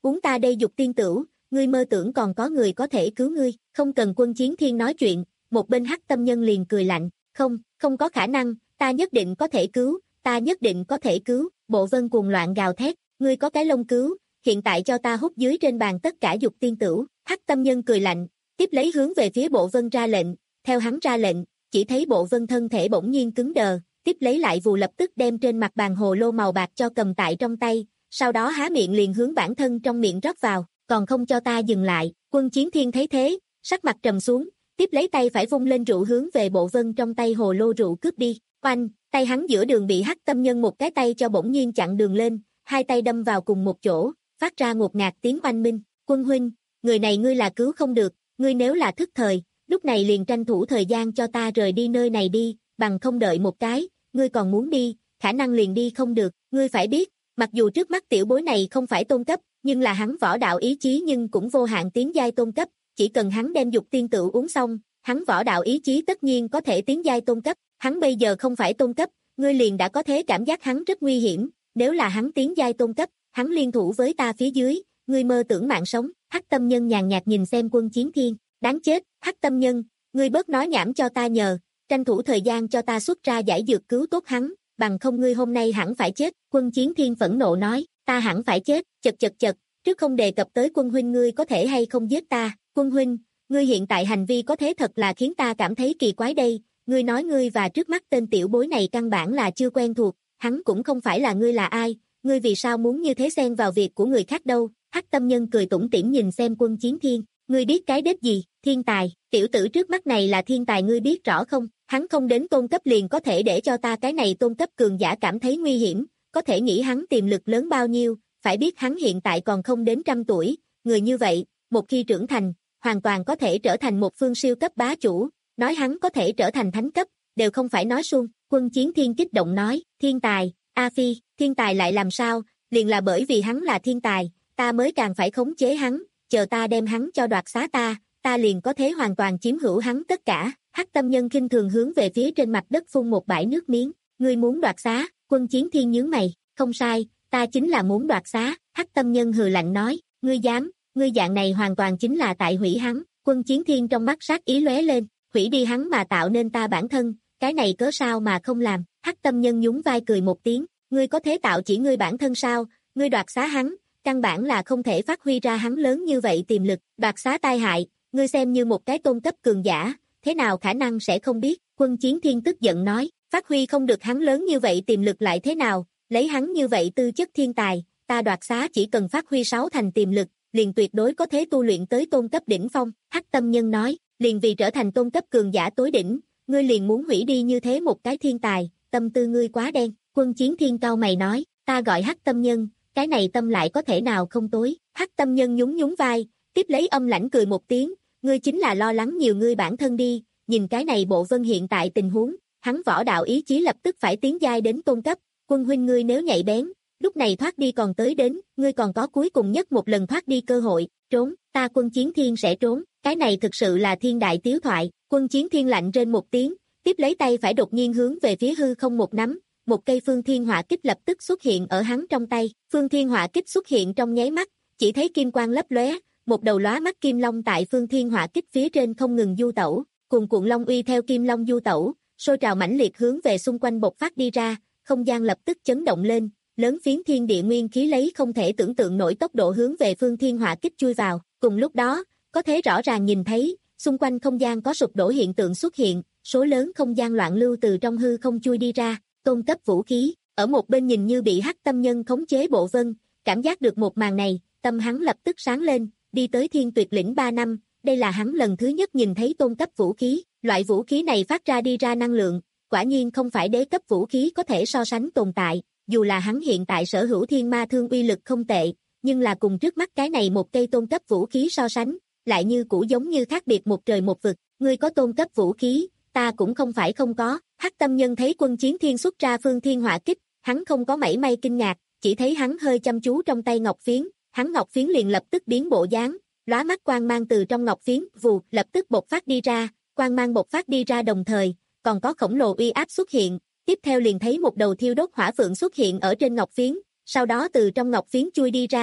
uống ta đây dục tiên tửu, ngươi mơ tưởng còn có người có thể cứu ngươi, không cần Quân Chiến Thiên nói chuyện, một bên Hắc Tâm Nhân liền cười lạnh, không, không có khả năng, ta nhất định có thể cứu, ta nhất định có thể cứu, Bộ Vân cuồng loạn gào thét, ngươi có cái lông cứu, hiện tại cho ta hút dưới trên bàn tất cả dục tiên tửu, Hắc Tâm Nhân cười lạnh, tiếp lấy hướng về phía Bộ Vân ra lệnh, theo hắn ra lệnh, chỉ thấy Bộ Vân thân thể bỗng nhiên cứng đờ, tiếp lấy lại vù lập tức đem trên mặt bàn hồ lô màu bạc cho cầm tại trong tay, sau đó há miệng liền hướng bản thân trong miệng rót vào, còn không cho ta dừng lại, Quân Chiến Thiên thấy thế, sắc mặt trầm xuống, tiếp lấy tay phải vung lên rượu hướng về Bộ Vân trong tay hồ lô rượu cướp đi, oanh, tay hắn giữa đường bị Hắc Tâm Nhân một cái tay cho bỗng nhiên chặn đường lên, hai tay đâm vào cùng một chỗ, phát ra ngột ngạt tiếng oanh minh, Quân huynh, người này ngươi là cứu không được, ngươi nếu là thức thời, lúc này liền tranh thủ thời gian cho ta rời đi nơi này đi, bằng không đợi một cái, ngươi còn muốn đi, khả năng liền đi không được, ngươi phải biết, mặc dù trước mắt tiểu bối này không phải tôn cấp, nhưng là hắn võ đạo ý chí nhưng cũng vô hạn tiến giai tôn cấp, chỉ cần hắn đem dục tiên tửu uống xong, hắn võ đạo ý chí tất nhiên có thể tiến giai tôn cấp, hắn bây giờ không phải tôn cấp, ngươi liền đã có thế cảm giác hắn rất nguy hiểm, nếu là hắn tiến giai tôn cấp, hắn liên thủ với ta phía dưới, ngươi mơ tưởng mạng sống, Hắc Tâm Nhân nhàn nhạt nhìn xem Quân Chiến Thiên, đáng chết, Hắc Tâm Nhân, ngươi bớt nói nhảm cho ta nhờ, tranh thủ thời gian cho ta xuất ra giải dược cứu tốt hắn, bằng không ngươi hôm nay hẳn phải chết, Quân Chiến Thiên phẫn nộ nói, ta hẳn phải chết, chật chật chật, trước không đề cập tới Quân huynh ngươi có thể hay không giết ta, Quân huynh, ngươi hiện tại hành vi có thế thật là khiến ta cảm thấy kỳ quái đây, ngươi nói ngươi và trước mắt tên tiểu bối này căn bản là chưa quen thuộc, hắn cũng không phải là ngươi là ai, ngươi vì sao muốn như thế xen vào việc của người khác đâu, Hắc Tâm Nhân cười tủm tỉm nhìn xem Quân Chiến Thiên, ngươi biết cái đếp gì, thiên tài, tiểu tử trước mắt này là thiên tài ngươi biết rõ không, hắn không đến tôn cấp liền có thể để cho ta cái này tôn cấp cường giả cảm thấy nguy hiểm, có thể nghĩ hắn tiềm lực lớn bao nhiêu, phải biết hắn hiện tại còn không đến trăm tuổi, người như vậy, một khi trưởng thành, hoàn toàn có thể trở thành một phương siêu cấp bá chủ, nói hắn có thể trở thành thánh cấp, đều không phải nói suông, Quân Chiến Thiên kích động nói, thiên tài, A Phi, thiên tài lại làm sao, liền là bởi vì hắn là thiên tài, ta mới càng phải khống chế hắn, chờ ta đem hắn cho đoạt xá ta, ta liền có thể hoàn toàn chiếm hữu hắn tất cả, Hắc Tâm Nhân khinh thường hướng về phía trên mặt đất phun một bãi nước miếng, ngươi muốn đoạt xá, Quân Chiến Thiên nhướng mày, không sai, ta chính là muốn đoạt xá, Hắc Tâm Nhân hừ lạnh nói, ngươi dám, ngươi dạng này hoàn toàn chính là tại hủy hắn, Quân Chiến Thiên trong mắt sát ý lóe lên, hủy đi hắn mà tạo nên ta bản thân, cái này cớ sao mà không làm, Hắc Tâm Nhân nhún vai cười một tiếng, ngươi có thế tạo chỉ ngươi bản thân sao, ngươi đoạt xá hắn, căn bản là không thể phát huy ra hắn lớn như vậy tiềm lực, đoạt xá tai hại, ngươi xem như một cái tôn cấp cường giả, thế nào khả năng sẽ không biết, Quân Chiến Thiên tức giận nói, phát huy không được hắn lớn như vậy tiềm lực lại thế nào, lấy hắn như vậy tư chất thiên tài, ta đoạt xá chỉ cần phát huy sáu thành tiềm lực, liền tuyệt đối có thể tu luyện tới tôn cấp đỉnh phong, Hắc Tâm Nhân nói, liền vì trở thành tôn cấp cường giả tối đỉnh, ngươi liền muốn hủy đi như thế một cái thiên tài, tâm tư ngươi quá đen, Quân Chiến Thiên cau mày nói, ta gọi Hắc Tâm Nhân, cái này tâm lại có thể nào không tối, Hắc Tâm Nhân nhún nhún vai, tiếp lấy âm lãnh cười một tiếng, ngươi chính là lo lắng nhiều ngươi bản thân đi, nhìn cái này Bộ Vân hiện tại tình huống, hắn võ đạo ý chí lập tức phải tiến giai đến tôn cấp, Quân huynh ngươi nếu nhạy bén, lúc này thoát đi còn tới đến, ngươi còn có cuối cùng nhất một lần thoát đi cơ hội, trốn, ta Quân Chiến Thiên sẽ trốn, cái này thực sự là thiên đại tiếu thoại, Quân Chiến Thiên lạnh trên một tiếng, tiếp lấy tay phải đột nhiên hướng về phía hư không một nắm, một cây Phương Thiên Hỏa Kích lập tức xuất hiện ở hắn trong tay, Phương Thiên Hỏa Kích xuất hiện trong nháy mắt, chỉ thấy kim quang lấp lóe, một đầu lóa mắt kim long tại Phương Thiên Hỏa Kích phía trên không ngừng du tẩu, cùng cuộn long uy theo kim long du tẩu, sôi trào mãnh liệt hướng về xung quanh bộc phát đi ra, không gian lập tức chấn động lên, lớn phiến thiên địa nguyên khí lấy không thể tưởng tượng nổi tốc độ hướng về Phương Thiên Hỏa Kích chui vào, cùng lúc đó, có thể rõ ràng nhìn thấy, xung quanh không gian có sụp đổ hiện tượng xuất hiện, số lớn không gian loạn lưu từ trong hư không chui đi ra, tôn cấp vũ khí, ở một bên nhìn như bị Hắc Tâm Nhân khống chế Bộ Vân, cảm giác được một màn này, tâm hắn lập tức sáng lên, đi tới Thiên Tuyệt Lĩnh ba năm, đây là hắn lần thứ nhất nhìn thấy tôn cấp vũ khí, loại vũ khí này phát ra đi ra năng lượng, quả nhiên không phải đế cấp vũ khí có thể so sánh tồn tại, dù là hắn hiện tại sở hữu thiên ma thương uy lực không tệ, nhưng là cùng trước mắt cái này một cây tôn cấp vũ khí so sánh, lại như cũ giống như khác biệt một trời một vực, ngươi có tôn cấp vũ khí, ta cũng không phải không có, Hắc Tâm Nhân thấy Quân Chiến Thiên xuất ra Phương Thiên Hỏa Kích, hắn không có mảy may kinh ngạc, chỉ thấy hắn hơi chăm chú trong tay ngọc phiến, hắn ngọc phiến liền lập tức biến bộ dáng, lóa mắt quang mang từ trong ngọc phiến, vù, lập tức bộc phát đi ra, quang mang bộc phát đi ra đồng thời, còn có khổng lồ uy áp xuất hiện, tiếp theo liền thấy một đầu thiêu đốt hỏa phượng xuất hiện ở trên ngọc phiến, sau đó từ trong ngọc phiến chui đi ra,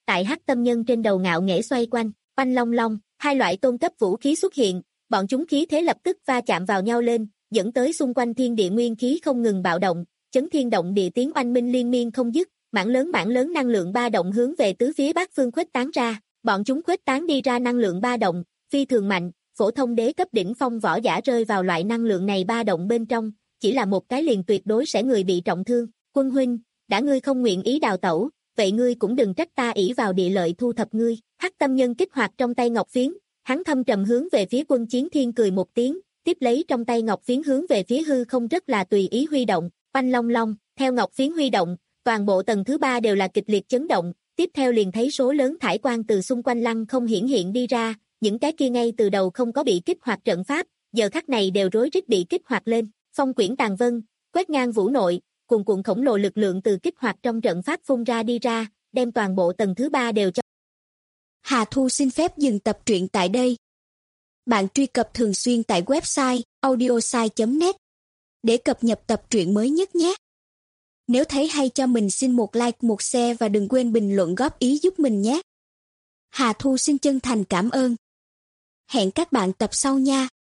tại Hắc Tâm Nhân trên đầu ngạo nghễ xoay quanh, oanh long long, hai loại tôn cấp vũ khí xuất hiện, bọn chúng khí thế lập tức va chạm vào nhau lên, dẫn tới xung quanh thiên địa nguyên khí không ngừng bạo động, chấn thiên động địa tiếng oanh minh liên miên không dứt, mảng lớn mảng lớn năng lượng ba động hướng về tứ phía bát phương khuếch tán ra, bọn chúng khuếch tán đi ra năng lượng ba động, phi thường mạnh, phổ thông đế cấp đỉnh phong võ giả rơi vào loại năng lượng này ba động bên trong, chỉ là một cái liền tuyệt đối sẽ người bị trọng thương. Quân huynh, đã ngươi không nguyện ý đào tẩu, vậy ngươi cũng đừng trách ta ỷ vào địa lợi thu thập ngươi. Hắc Tâm Nhân kích hoạt trong tay ngọc phiến, hắn thâm trầm hướng về phía Quân Chiến Thiên cười một tiếng, tiếp lấy trong tay ngọc phiến hướng về phía hư không rất là tùy ý huy động, oanh long long, theo ngọc phiến huy động, toàn bộ tầng thứ ba đều là kịch liệt chấn động, tiếp theo liền thấy số lớn thải quang từ xung quanh lăng không hiển hiện đi ra, những cái kia ngay từ đầu không có bị kích hoạt trận pháp, giờ khắc này đều rối rít bị kích hoạt lên, phong quyển tàn vân, quét ngang vũ nội, cuồn cuộn khổng lồ lực lượng từ kích hoạt trong trận pháp phun ra đi ra, đem toàn bộ tầng thứ ba đều cho. Hà Thu xin phép dừng tập truyện tại đây. Bạn truy cập thường xuyên tại website audiosai chấm net để cập nhật tập truyện mới nhất nhé. Nếu thấy hay cho mình xin một like, một share và đừng quên bình luận góp ý giúp mình nhé. Hà Thu xin chân thành cảm ơn. Hẹn các bạn tập sau nha.